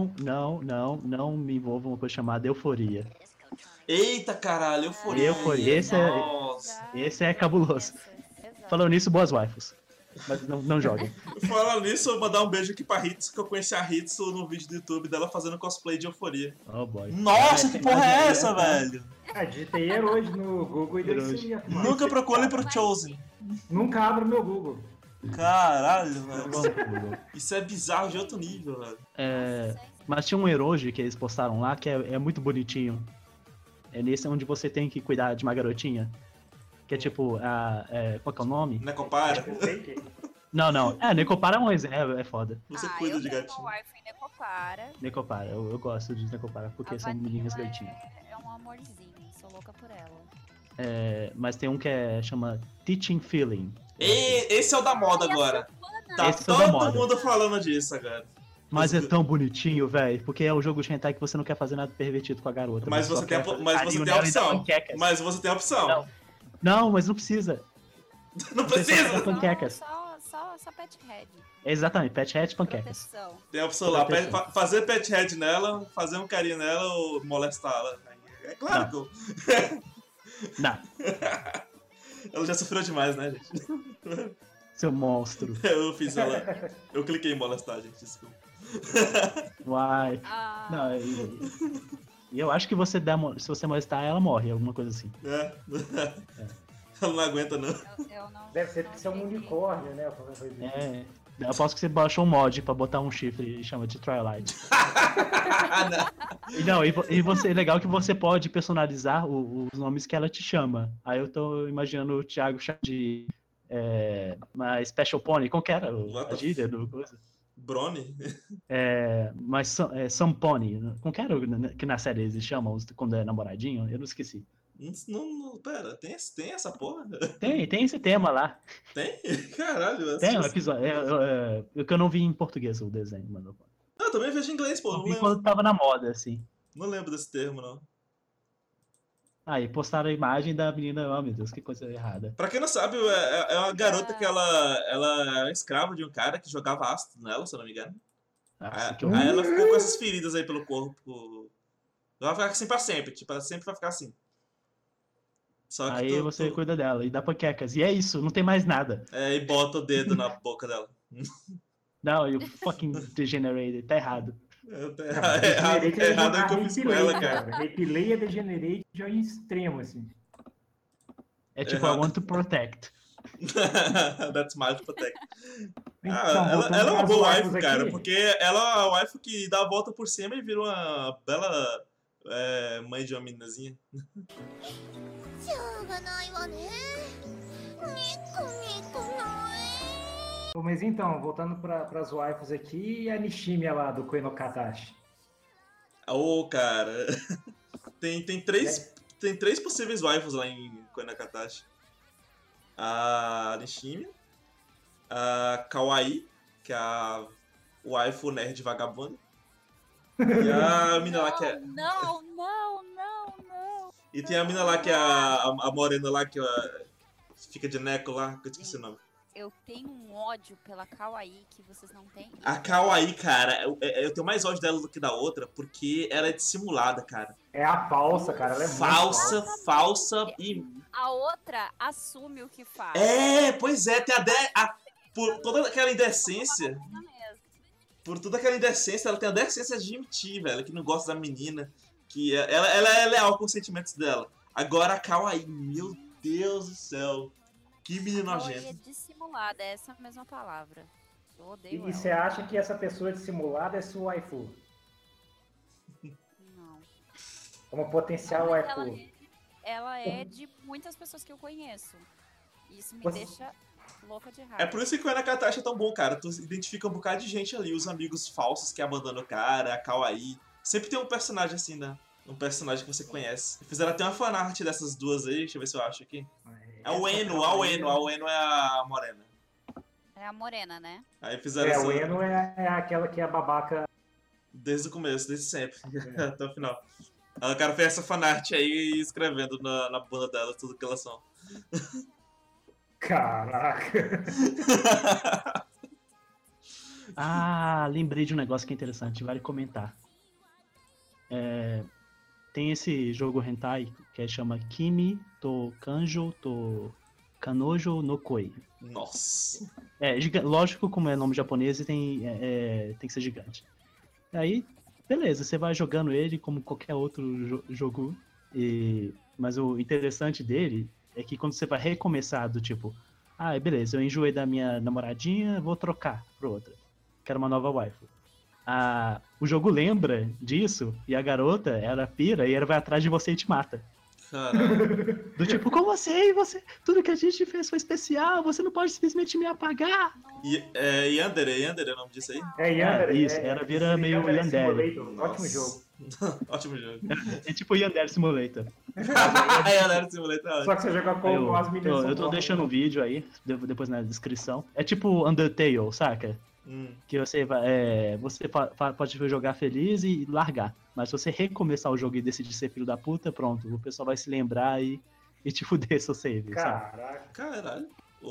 [SPEAKER 3] me envolva uma coisa chamada euforia.
[SPEAKER 2] Eita caralho, euforia.
[SPEAKER 3] Euforia, esse é cabuloso. Falando nisso, boas waifus. Mas não joguem.
[SPEAKER 2] Falando nisso, eu vou mandar um beijo aqui pra Hitsu, que eu conheci a Hitsu no vídeo do YouTube dela fazendo cosplay de euforia.
[SPEAKER 3] Oh boy.
[SPEAKER 2] Nossa, que porra é essa, velho?
[SPEAKER 4] Digitei Heroide no Google e descia.
[SPEAKER 2] Nunca procurei pro Chosen.
[SPEAKER 4] Nunca abro meu Google.
[SPEAKER 2] Caralho, velho. Isso é bizarro de outro nível, velho.
[SPEAKER 3] Mas tinha um Eroge que eles postaram lá que é muito bonitinho. É nesse onde você tem que cuidar de uma garotinha. Que é tipo, qual que é o nome?
[SPEAKER 2] Necopara.
[SPEAKER 3] Não. Necopara é foda.
[SPEAKER 2] Você cuida de gatinho.
[SPEAKER 5] Eu wife em Necopara.
[SPEAKER 3] Necopara, eu gosto de Necopara porque são meninas gatinhas.
[SPEAKER 5] É um amorzinho, sou louca por ela.
[SPEAKER 3] Mas tem um que chama Teaching Feeling.
[SPEAKER 2] Esse é o da moda agora. Tá
[SPEAKER 3] Esse é o da
[SPEAKER 2] todo
[SPEAKER 3] moda.
[SPEAKER 2] mundo falando disso agora.
[SPEAKER 3] Mas é tão bonitinho, velho, porque é o jogo de hentai que você não quer fazer nada pervertido com a garota.
[SPEAKER 2] Mas você tem a opção. Mas você tem a opção.
[SPEAKER 3] Não, mas não precisa.
[SPEAKER 2] Não precisa?
[SPEAKER 3] Panquecas.
[SPEAKER 5] Só pet head.
[SPEAKER 3] Exatamente, pet head, panquecas.
[SPEAKER 5] Proteção.
[SPEAKER 2] Tem a opção lá, fazer pet head nela, fazer um carinho nela ou molestá-la. É claro que eu...
[SPEAKER 3] Não.
[SPEAKER 2] Ela já sofreu demais, né, gente?
[SPEAKER 3] Seu monstro.
[SPEAKER 2] Eu fiz ela... Eu cliquei em molestar, gente, desculpa.
[SPEAKER 3] Uai. Não, e eu acho que se você molestar, ela morre, alguma coisa assim.
[SPEAKER 2] Ela não aguenta, não.
[SPEAKER 5] Eu não
[SPEAKER 4] Deve ser um unicórnio, né?
[SPEAKER 3] Eu aposto que você baixou um mod pra botar um chifre e chama de Twilight. E você, legal que você pode personalizar os nomes que ela te chama. Aí eu tô imaginando o Thiago chamar de uma Special Pony. Como que era a gíria do coisa?
[SPEAKER 2] Brony?
[SPEAKER 3] Mas Some Pony. Como que era que na série eles chamam quando é namoradinho? Eu não esqueci.
[SPEAKER 2] Não, pera, tem essa porra?
[SPEAKER 3] Tem esse tema lá.
[SPEAKER 2] Tem? Caralho.
[SPEAKER 3] Tem um episódio. Que eu não vi em português o desenho, mano.
[SPEAKER 2] Eu também vejo em inglês, pô.
[SPEAKER 3] Eu vi quando tava na moda, assim.
[SPEAKER 2] Não lembro desse termo, não.
[SPEAKER 3] Aí postaram a imagem da menina, oh meu Deus, que coisa errada.
[SPEAKER 2] Pra quem não sabe, é uma garota que ela é escrava de um cara que jogava ácido nela, se eu não me engano. Aí ela ficou com essas feridas aí pelo corpo. Ela vai ficar assim pra sempre, tipo, ela sempre vai ficar assim. Só que
[SPEAKER 3] aí você cuida dela e dá panquecas. E é isso, não tem mais nada.
[SPEAKER 2] E bota o dedo na boca dela.
[SPEAKER 3] Não, you fucking degenerated, tá errado.
[SPEAKER 2] Errado é o que eu fiz com ela, cara.
[SPEAKER 4] Replay é degenerate ao extremo, assim.
[SPEAKER 3] É tipo, I want to protect.
[SPEAKER 2] That's my protect.
[SPEAKER 4] Então,
[SPEAKER 2] ela é uma boa wife,
[SPEAKER 4] aqui.
[SPEAKER 2] cara, porque ela é a wife que dá a volta por cima e vira uma bela mãe de uma meninazinha.
[SPEAKER 4] Mas então, voltando para as waifus aqui, e a Nishimiya lá do Koe no Katachi?
[SPEAKER 2] Cara, tem três possíveis waifus lá em Koe no Katachi. A Nishimiya, a Kawaii, que é a waifu nerd vagabunda, e a mina lá que é...
[SPEAKER 5] Não.
[SPEAKER 2] E tem a mina lá que é a morena lá que fica de neco lá, que eu esqueci o nome.
[SPEAKER 5] Eu tenho um ódio pela Kawaii que vocês não têm.
[SPEAKER 2] A Kawaii, cara, eu tenho mais ódio dela do que da outra, porque ela é dissimulada, cara.
[SPEAKER 4] É a falsa, cara. Ela é
[SPEAKER 2] falsa e...
[SPEAKER 5] A outra assume o que faz.
[SPEAKER 2] Pois é, tem por toda aquela indecência... Por toda aquela indecência, ela tem a decência de admitir, velho, que não gosta da menina, que ela é leal com os sentimentos dela. Agora a Kawaii, meu Deus do céu, que menina nojenta.
[SPEAKER 5] Kawaii é dissimulada, é essa mesma palavra. Eu odeio
[SPEAKER 4] E você acha que essa pessoa dissimulada é sua waifu?
[SPEAKER 5] Não.
[SPEAKER 4] Como potencial waifu?
[SPEAKER 5] Ela é de muitas pessoas que eu conheço. Isso me deixa... louca de raiva.
[SPEAKER 2] É por isso que o Anakatashi é tão bom, cara. Tu identifica um bocado de gente ali, os amigos falsos que abandonam o cara, a Kawaii. Sempre tem um personagem assim, né? Um personagem que você conhece. Fizeram até uma fanart dessas duas aí, deixa eu ver se eu acho aqui. A Ueno é a morena.
[SPEAKER 5] É a morena, né?
[SPEAKER 2] Aí fizeram
[SPEAKER 4] O
[SPEAKER 2] essa
[SPEAKER 4] Eno é aquela que é babaca.
[SPEAKER 2] desde o começo, desde sempre, até o final. Aí o cara fez essa fanart aí escrevendo na bunda dela tudo que elas são.
[SPEAKER 4] Caraca.
[SPEAKER 3] Ah, lembrei de um negócio que é interessante, vale comentar. Tem esse jogo hentai que chama Kimi to Kanjo to Kanojo no Koi.
[SPEAKER 2] Nossa.
[SPEAKER 3] Lógico, como é nome japonês, tem que ser gigante. Aí, beleza, você vai jogando ele como qualquer outro jogo. Mas o interessante dele é que quando você vai recomeçar do tipo, beleza, eu enjoei da minha namoradinha, vou trocar pra outra. Quero uma nova waifu. O jogo lembra disso, e a garota, ela pira e ela vai atrás de você e te mata.
[SPEAKER 2] Caralho.
[SPEAKER 3] Do tipo, como você, tudo que a gente fez foi especial, você não pode simplesmente me apagar.
[SPEAKER 2] Yandere é o nome disso aí?
[SPEAKER 4] Yandere.
[SPEAKER 3] Isso, ela vira meio Yandere.
[SPEAKER 4] Ótimo jogo.
[SPEAKER 2] Ótimo jogo.
[SPEAKER 3] É tipo Yandere Simulator.
[SPEAKER 2] Yandere Simulator.
[SPEAKER 4] Só que você joga com as meninas.
[SPEAKER 3] Eu tô deixando um vídeo aí, depois na descrição. É tipo Undertale, saca? Que você pode jogar feliz e largar. Mas se você recomeçar o jogo e decidir ser filho da puta, pronto, o pessoal vai se lembrar e te fuder seu save, sabe?
[SPEAKER 2] Caralho.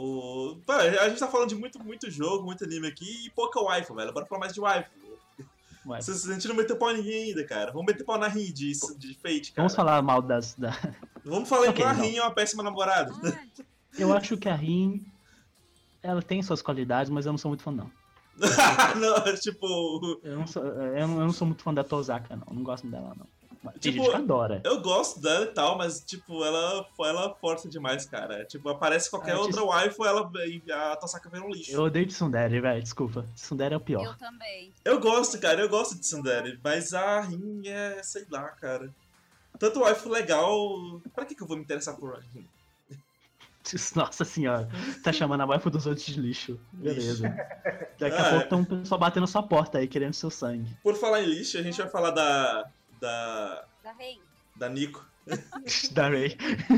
[SPEAKER 2] A gente tá falando de muito jogo, muito anime aqui e pouca waifu, velho. Bora falar mais de waifu. A gente não meteu pau em ninguém ainda, cara. Vamos meter pau na Rin de Fate, cara.
[SPEAKER 3] Vamos falar mal
[SPEAKER 2] Vamos falar que a Rin é uma péssima namorada.
[SPEAKER 3] Eu acho que a Rin, ela tem suas qualidades, mas eu não sou muito fã, não.
[SPEAKER 2] Não, tipo...
[SPEAKER 3] Eu não sou muito fã da Tozaka, não gosto dela, não. Tem
[SPEAKER 2] Tipo,
[SPEAKER 3] gente que adora.
[SPEAKER 2] Eu gosto dela e tal, mas, tipo, ela força demais, cara. Tipo, aparece qualquer outra waifu, a Tosaka vira um lixo.
[SPEAKER 3] Eu odeio Tsundere, velho, desculpa. Tsundere é o pior.
[SPEAKER 5] Eu também.
[SPEAKER 2] Eu gosto, cara, eu gosto de Tsundere, mas a Rin sei lá, cara. Tanto waifu legal, pra que eu vou me interessar por Rin?
[SPEAKER 3] Nossa senhora, tá chamando a waifu dos outros de lixo. Beleza. Daqui a pouco estão pessoal batendo sua porta aí, querendo seu sangue.
[SPEAKER 2] Por falar em lixo, a gente vai falar da
[SPEAKER 5] Rei.
[SPEAKER 2] Da Nico.
[SPEAKER 3] Da Rei.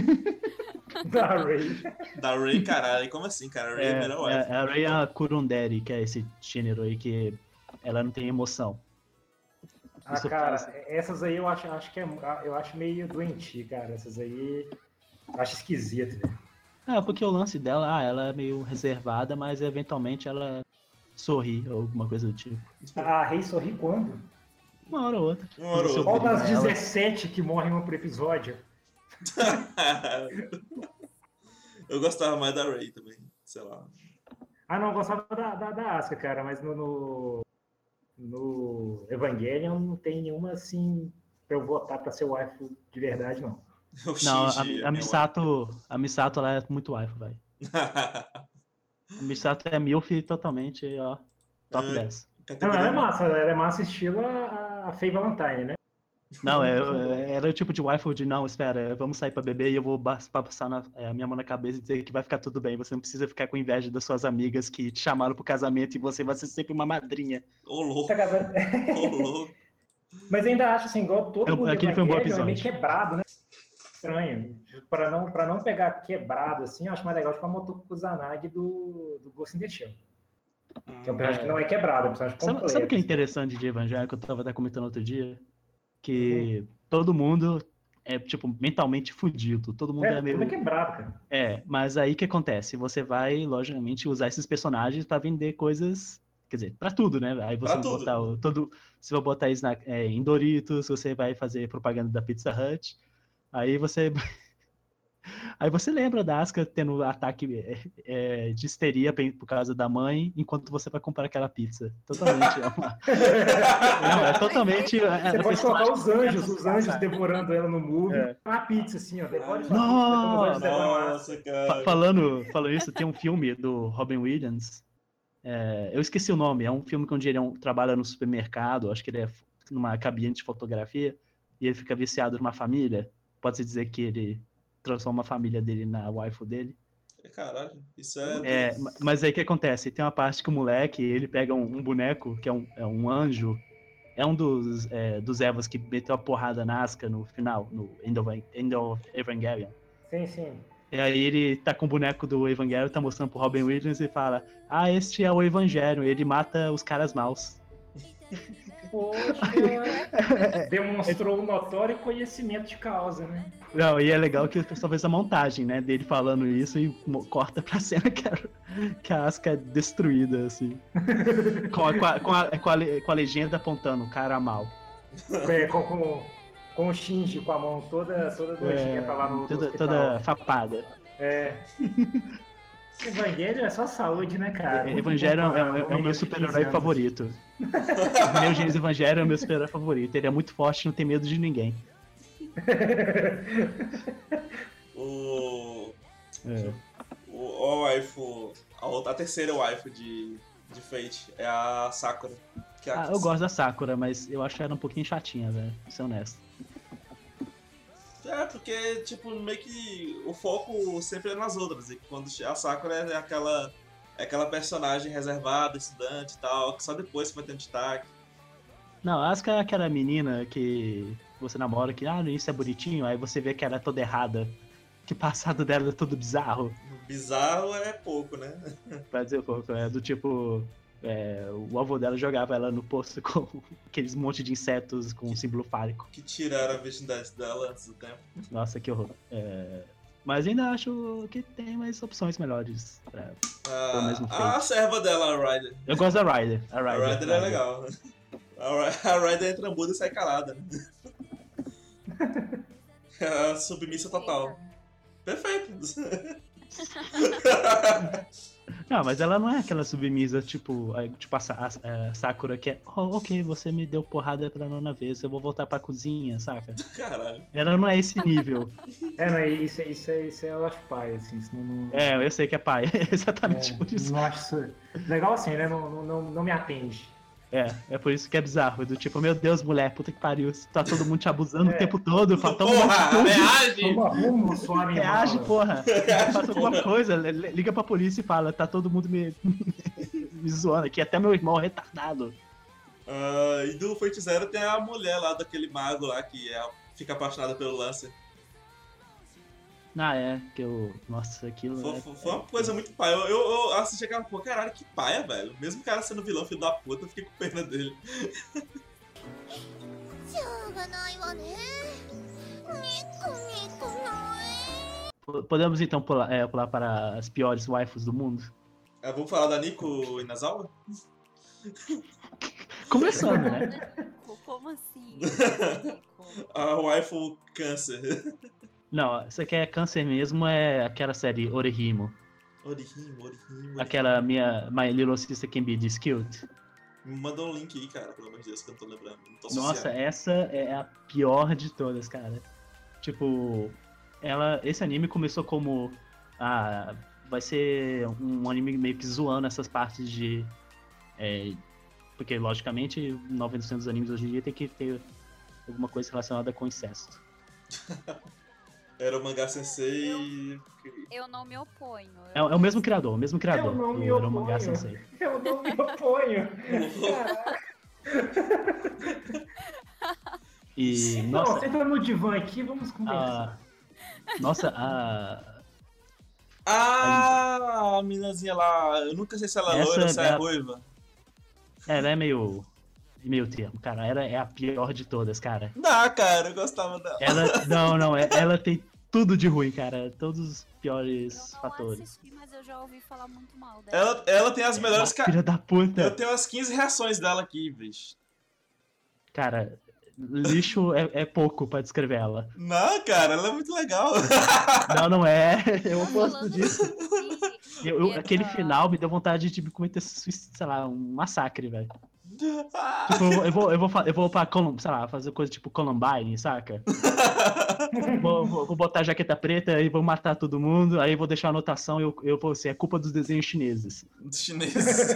[SPEAKER 2] Da Rei, caralho. Como assim, cara? A Rei é a melhor waifu.
[SPEAKER 3] A Rei é a Kurundere, que é esse gênero aí que ela não tem emoção.
[SPEAKER 4] Cara, essas aí eu acho meio doentio, cara. Essas aí eu acho esquisito, velho.
[SPEAKER 3] Porque o lance dela, ela é meio reservada, mas eventualmente ela sorri, ou alguma coisa do tipo.
[SPEAKER 4] A Rei sorri quando?
[SPEAKER 3] Uma hora ou outra.
[SPEAKER 4] Qual das 17 que morrem por episódio?
[SPEAKER 2] Eu gostava mais da Rei também, sei lá.
[SPEAKER 4] Não, eu gostava da Asuka, cara, mas no Evangelion não tem nenhuma assim pra eu votar pra ser waifu de verdade, não.
[SPEAKER 3] Não, a Misato ela é muito waifu, velho. A Misato é milf totalmente, ó, top 10.
[SPEAKER 4] Não, ela é massa estilo a Faye Valentine, né?
[SPEAKER 3] Não, era o tipo de waifu de, não, espera, vamos sair pra beber e eu vou passar a minha mão na cabeça e dizer que vai ficar tudo bem, você não precisa ficar com inveja das suas amigas que te chamaram pro casamento e você vai ser sempre uma madrinha.
[SPEAKER 2] Ô, louco.
[SPEAKER 4] Mas ainda acho assim, igual todo mundo
[SPEAKER 3] aquele foi um bom episódio.
[SPEAKER 4] É meio quebrado, né? Estranho. Pra não pegar quebrado, assim, eu acho mais legal tipo a Motoko Kusanagi do Ghost in the Shell. Que é um personagem que não é quebrado, é um personagem completo.
[SPEAKER 3] Sabe o que é interessante de Evangelho, que eu tava até comentando outro dia? Que todo mundo é, tipo, mentalmente fudido. Todo mundo é meio...
[SPEAKER 4] Tudo é quebrado, cara.
[SPEAKER 3] Mas aí o que acontece? Você vai, logicamente, usar esses personagens pra vender coisas... Quer dizer, pra tudo, né? Aí você vai botar você vai botar isso em Doritos, você vai fazer propaganda da Pizza Hut. Aí você lembra da Asuka tendo ataque de histeria por causa da mãe, enquanto você vai comprar aquela pizza. Totalmente. É totalmente...
[SPEAKER 4] Você pode colocar os anjos devorando ela no movie. A pizza, assim, ó.
[SPEAKER 3] Nossa, cara. Falando isso, tem um filme do Robin Williams. Eu esqueci o nome. É um filme onde ele trabalha no supermercado. Acho que ele é numa cabine de fotografia. E ele fica viciado numa família. Pode-se dizer que ele transforma a família dele na waifu dele.
[SPEAKER 2] Caralho, isso
[SPEAKER 3] mas aí o que acontece? Tem uma parte que o moleque, ele pega um boneco, que é um anjo, é um dos Evas que meteu a porrada na Asuka no final, no End of Evangelion.
[SPEAKER 4] Sim.
[SPEAKER 3] E aí ele tá com o boneco do Evangelho, tá mostrando pro Robin Williams e fala: ah, este é o Evangelho, ele mata os caras maus.
[SPEAKER 4] Poxa, demonstrou um notório conhecimento de causa, né?
[SPEAKER 3] Não, e é legal que o pessoal fez a montagem, né, dele falando isso e corta pra cena que a Asuka é destruída, assim. Com a legenda apontando, cara mal.
[SPEAKER 4] Com o Shinji com a mão toda nojenta lá no hospital.
[SPEAKER 3] Toda fapada.
[SPEAKER 4] É. Evangelho é só saúde, né, cara?
[SPEAKER 3] Evangelho é o meu super-herói favorito. Meu Gênesis Evangelho é o meu super-herói favorito. Ele é muito forte, não tem medo de ninguém.
[SPEAKER 2] A terceira waifu de Fate é a Sakura. Que é a
[SPEAKER 3] eu gosto da Sakura, mas eu acho ela um pouquinho chatinha, velho. Pra ser honesto.
[SPEAKER 2] É, porque, tipo, meio que o foco sempre é nas outras. E quando a Sakura é aquela personagem reservada, estudante e tal, que só depois você vai ter um destaque.
[SPEAKER 3] Não, a Asuka é aquela menina que você namora, que no início é bonitinho, aí você vê que ela é toda errada. Que o passado dela é todo bizarro.
[SPEAKER 2] Bizarro é pouco, né?
[SPEAKER 3] Pra dizer pouco, é do tipo... o avô dela jogava ela no poço com aqueles monte de insetos com símbolo fálico.
[SPEAKER 2] Que tiraram a virgindade dela antes do tempo.
[SPEAKER 3] Nossa, que horror. Mas ainda acho que tem mais opções melhores pra o mesmo feito.
[SPEAKER 2] A serva dela, a Ryder.
[SPEAKER 3] Eu gosto da Ryder.
[SPEAKER 2] A Ryder é legal. A Ryder entra muda e sai calada. Né? É a submissa total. Perfeito.
[SPEAKER 3] Não, mas ela não é aquela submissa, tipo a Sakura que é, ok, você me deu porrada pela 9ª vez, eu vou voltar pra cozinha, saca?
[SPEAKER 2] Caralho.
[SPEAKER 3] Ela não é esse nível.
[SPEAKER 4] Isso eu acho pai, assim, não...
[SPEAKER 3] eu sei que é pai, é exatamente por isso.
[SPEAKER 4] Não acho isso... Legal assim, né? Não me atende.
[SPEAKER 3] É por isso que é bizarro, do tipo, meu Deus, mulher, puta que pariu, tá todo mundo te abusando o tempo todo, falta
[SPEAKER 2] porra, reage!
[SPEAKER 3] Reage, porra! Faça alguma coisa, liga pra polícia e fala, tá todo mundo me zoando aqui, até meu irmão é retardado.
[SPEAKER 2] E do Fate Zero tem a mulher lá, daquele mago lá, que fica apaixonada pelo Lancer.
[SPEAKER 3] Nossa, aquilo...
[SPEAKER 2] Foi uma coisa muito paia. Eu assisti aquela porra, caralho, que paia, velho. Mesmo o cara sendo vilão, filho da puta, eu fiquei com pena dele.
[SPEAKER 3] Podemos então pular para as piores waifus do mundo?
[SPEAKER 2] Vamos falar da Nico Inazawa?
[SPEAKER 3] Começando, né?
[SPEAKER 5] Como assim?
[SPEAKER 2] A waifu câncer.
[SPEAKER 3] Não, isso aqui é câncer mesmo, é aquela série Orihimo.
[SPEAKER 2] Orihimo.
[SPEAKER 3] Aquela My Little Sister Can Be Skilled.
[SPEAKER 2] Me manda um link aí, cara, pelo amor de Deus, que eu não tô lembrando. Não tô
[SPEAKER 3] Nossa, essa é a pior de todas, cara. Tipo, esse anime começou como... vai ser um anime meio que zoando essas partes de... porque, logicamente, 90% dos animes hoje em dia tem que ter alguma coisa relacionada com incesto.
[SPEAKER 2] Era o Mangá Sensei.
[SPEAKER 5] Eu não me oponho.
[SPEAKER 3] É o mesmo criador
[SPEAKER 4] Eu não me
[SPEAKER 3] do Mangá Sensei.
[SPEAKER 4] Eu não me oponho.
[SPEAKER 3] E, nossa,
[SPEAKER 4] senta no divã aqui, vamos conversar.
[SPEAKER 2] A minazinha lá, eu nunca sei se ela é loira ou se é ruiva.
[SPEAKER 3] Ela é meio termo, cara. Ela é a pior de todas, cara.
[SPEAKER 2] Não, cara, eu gostava dela.
[SPEAKER 3] Ela tem tudo de ruim, cara. Todos os piores fatores.
[SPEAKER 5] Eu assisti, mas eu já ouvi falar muito mal dela.
[SPEAKER 2] Ela tem as melhores...
[SPEAKER 3] Filha da puta.
[SPEAKER 2] Eu tenho as 15 reações dela aqui, bicho.
[SPEAKER 3] Cara, lixo é pouco pra descrever ela.
[SPEAKER 2] Não, cara, ela é muito legal.
[SPEAKER 3] Não é. Eu gosto disso. Aquele final me deu vontade de me cometer, sei lá, um massacre, velho. Tipo, eu vou pra, sei lá, fazer coisa tipo Columbine, saca? vou botar a jaqueta preta e vou matar todo mundo, aí vou deixar a anotação e eu vou ser, é culpa dos desenhos chineses.
[SPEAKER 2] Dos chineses.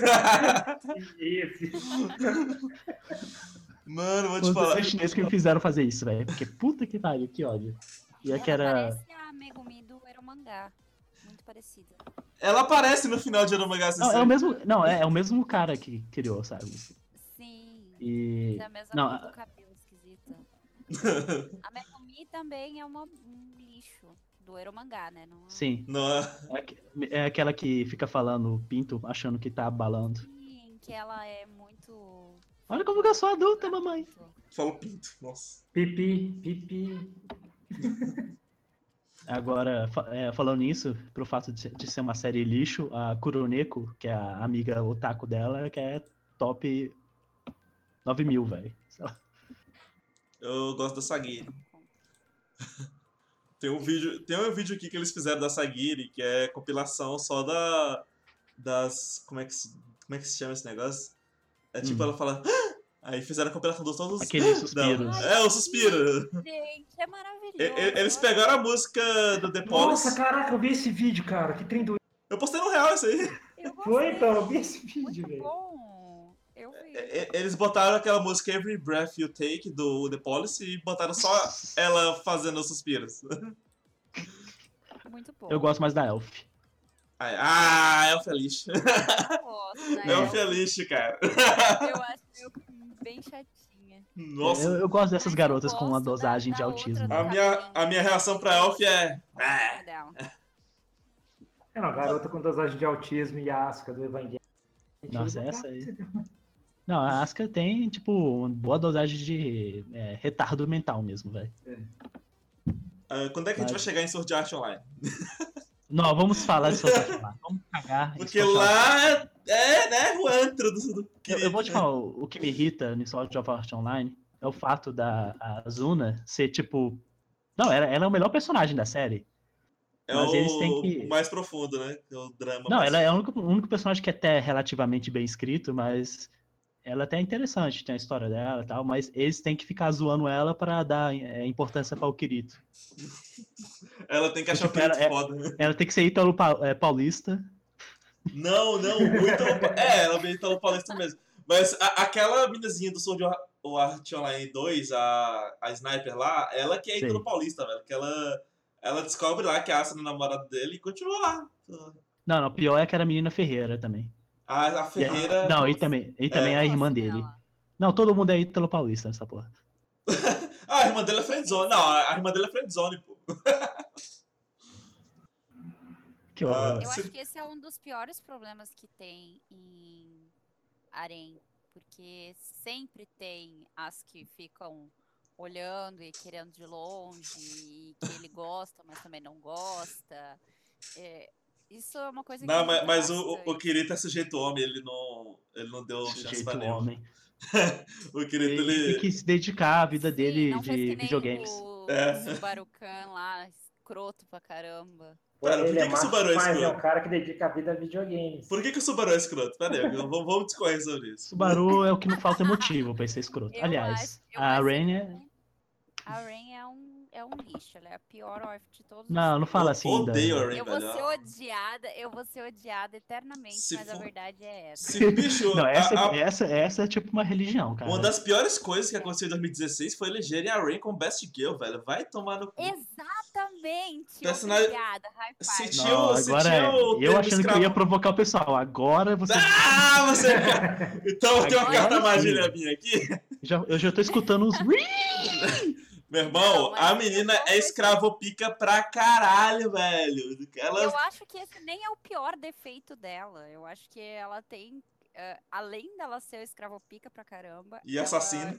[SPEAKER 2] Mano, vou te falar. Os
[SPEAKER 3] desenhos chineses que me fizeram fazer isso, velho. Porque puta que pariu, que ódio. E
[SPEAKER 5] ela
[SPEAKER 3] que era...
[SPEAKER 5] parece a Megumi do Eromangá. Muito parecida.
[SPEAKER 2] Ela aparece no final de Eromangá Sensei.
[SPEAKER 3] É o mesmo cara que criou, sabe?
[SPEAKER 5] Sim.
[SPEAKER 3] E...
[SPEAKER 5] Da mesma cor do cabelo esquisita. A Megumi também é um lixo. do Eromangá, né? Não...
[SPEAKER 3] Sim.
[SPEAKER 2] Não,
[SPEAKER 3] É aquela que fica falando pinto, achando que tá abalando.
[SPEAKER 5] Sim, que ela é muito...
[SPEAKER 3] Olha como que eu sou adulta, mamãe.
[SPEAKER 2] falou pinto. Nossa.
[SPEAKER 4] Pipi.
[SPEAKER 3] Agora, falando nisso, pro fato de ser uma série lixo, a Kuroneko, que é a amiga otaku dela, que é top 9.000, velho.
[SPEAKER 2] Eu gosto da Sagiri. Tem um vídeo aqui que eles fizeram da Sagiri, que é compilação só das... Como é que se chama esse negócio? É tipo, ela fala... "Ah!" Aí fizeram a compilação dos todos...
[SPEAKER 3] Aqueles suspiros.
[SPEAKER 2] Não, é, o suspiro.
[SPEAKER 5] Gente, é maravilhoso.
[SPEAKER 2] Eles pegaram a música do The Police.
[SPEAKER 4] Nossa, caraca, eu vi esse vídeo, cara. Que trem doido.
[SPEAKER 2] Eu postei no real isso aí.
[SPEAKER 5] Eu
[SPEAKER 4] Foi,
[SPEAKER 5] gostei,
[SPEAKER 4] então, eu vi esse vídeo,
[SPEAKER 5] muito
[SPEAKER 4] velho.
[SPEAKER 5] bom. Eu vi.
[SPEAKER 2] Eles botaram aquela música Every Breath You Take do The Police e botaram só ela fazendo os suspiros.
[SPEAKER 5] Muito bom.
[SPEAKER 3] Eu gosto mais da Elf.
[SPEAKER 2] Elf é lixo.
[SPEAKER 5] Eu gosto, né?
[SPEAKER 2] Elf é lixo, cara.
[SPEAKER 5] Eu acho eu bem chatinha.
[SPEAKER 2] Nossa.
[SPEAKER 3] Eu gosto dessas
[SPEAKER 5] Mas eu
[SPEAKER 3] garotas com uma
[SPEAKER 5] gosto
[SPEAKER 3] dosagem
[SPEAKER 5] da
[SPEAKER 3] de
[SPEAKER 5] outra
[SPEAKER 3] autismo.
[SPEAKER 5] do
[SPEAKER 2] A minha reação pra Elf é...
[SPEAKER 5] Dela.
[SPEAKER 4] É, não, garota com dosagem de autismo e asca do Evangelho.
[SPEAKER 3] Nossa, essa aí. Não, a Asuka tem, tipo, uma boa dosagem de retardo mental mesmo, velho.
[SPEAKER 2] Quando é que a gente vai chegar em Sword Art Online?
[SPEAKER 3] Não, vamos falar de Sword Art Online. Vamos cagar. em
[SPEAKER 2] Porque
[SPEAKER 3] Sword Art
[SPEAKER 2] lá né, o antro do
[SPEAKER 3] Eu vou te falar, o que me irrita no Sword Art Online é o fato da Azuna ser, tipo... Não, ela é o melhor personagem da série.
[SPEAKER 2] É
[SPEAKER 3] Mas eles têm
[SPEAKER 2] o
[SPEAKER 3] que...
[SPEAKER 2] mais profundo, né? É o drama
[SPEAKER 3] Não,
[SPEAKER 2] mais...
[SPEAKER 3] ela é o único personagem que é até relativamente bem escrito, mas ela até é interessante, tem a história dela e tal, mas eles têm que ficar zoando ela pra dar importância pra o Kirito.
[SPEAKER 2] Ela tem que achar o
[SPEAKER 3] Tipo,
[SPEAKER 2] Kirito foda.
[SPEAKER 3] Ela tem que ser paulista.
[SPEAKER 2] Não, o Ítalo... ela é Ítalo Paulista mesmo. Mas aquela minazinha do Sword Art Online 2, a Sniper lá, ela que é
[SPEAKER 3] Sei.
[SPEAKER 2] Ítalo Paulista, velho. Que ela descobre lá que a Asa é namorada dele e continua lá.
[SPEAKER 3] Não, pior é aquela menina Ferreira também.
[SPEAKER 2] A Ferreira...
[SPEAKER 3] Não, e também é a irmã dele. Não, todo mundo é Ítalo Paulista nessa porra.
[SPEAKER 2] a irmã dela é friendzone. Não, a irmã dela é friendzone, pô.
[SPEAKER 3] Que horror.
[SPEAKER 5] Eu acho que esse é um dos piores problemas que tem em Arém, porque sempre tem as que ficam olhando e querendo de longe, e que ele gosta, mas também não gosta. Isso é uma coisa que
[SPEAKER 2] Não,
[SPEAKER 5] me
[SPEAKER 2] mas
[SPEAKER 5] irrita
[SPEAKER 2] o Kirito é sujeito homem, ele não deu chance
[SPEAKER 3] Sujeito
[SPEAKER 2] pra nenhum.
[SPEAKER 3] homem.
[SPEAKER 2] O Kirito,
[SPEAKER 3] Ele tem que se dedicar à vida dele
[SPEAKER 5] não fez
[SPEAKER 3] de
[SPEAKER 5] que nem
[SPEAKER 3] videogames.
[SPEAKER 5] o
[SPEAKER 2] É.
[SPEAKER 5] Subaru-kan lá, escroto pra caramba.
[SPEAKER 2] Pera, por
[SPEAKER 4] Ele
[SPEAKER 2] que
[SPEAKER 4] é
[SPEAKER 2] que o Subaru é
[SPEAKER 4] macho, mas é
[SPEAKER 2] escroto?
[SPEAKER 4] um cara que dedica a vida a videogames.
[SPEAKER 2] Por que o Subaru é escroto? Pera aí, vamos discorrer sobre isso.
[SPEAKER 3] Subaru é o que não falta motivo pra ele ser escroto.
[SPEAKER 5] Eu
[SPEAKER 3] Aliás,
[SPEAKER 5] acho
[SPEAKER 3] a
[SPEAKER 5] que
[SPEAKER 3] Rain é...
[SPEAKER 5] A Rain é um lixo, ela é a pior wife de todos.
[SPEAKER 3] Não fala assim.
[SPEAKER 2] Odeio a Rain,
[SPEAKER 5] Eu vou
[SPEAKER 2] velho.
[SPEAKER 5] ser odiada eternamente,
[SPEAKER 2] Se
[SPEAKER 5] mas a
[SPEAKER 2] for-
[SPEAKER 5] verdade é essa.
[SPEAKER 2] Se bicho,
[SPEAKER 3] Não, essa é tipo uma religião, cara.
[SPEAKER 2] uma das piores coisas que aconteceu em 2016 foi elegerem a Rain como Best Girl, velho. Vai tomar no cu.
[SPEAKER 5] Exatamente!
[SPEAKER 2] Personagem-
[SPEAKER 5] Obrigada, high five.
[SPEAKER 2] Se
[SPEAKER 3] Não,
[SPEAKER 2] se
[SPEAKER 3] agora
[SPEAKER 2] tinha o
[SPEAKER 3] eu
[SPEAKER 2] termo
[SPEAKER 3] achando que eu
[SPEAKER 2] escravo-
[SPEAKER 3] ia provocar o pessoal. Agora você...
[SPEAKER 2] Ah, você... Então tem uma
[SPEAKER 3] Agora
[SPEAKER 2] carta
[SPEAKER 3] sim.
[SPEAKER 2] armadilha minha aqui.
[SPEAKER 3] Eu já tô escutando uns...
[SPEAKER 2] Meu irmão,
[SPEAKER 5] Não, mas
[SPEAKER 2] a
[SPEAKER 5] eu
[SPEAKER 2] menina
[SPEAKER 5] não
[SPEAKER 2] é
[SPEAKER 5] sei.
[SPEAKER 2] escravopica pra caralho, velho. Ela...
[SPEAKER 5] Eu acho que esse nem é o pior defeito dela. Eu acho que ela tem, além dela ser escravopica pra caramba,
[SPEAKER 2] E assassina.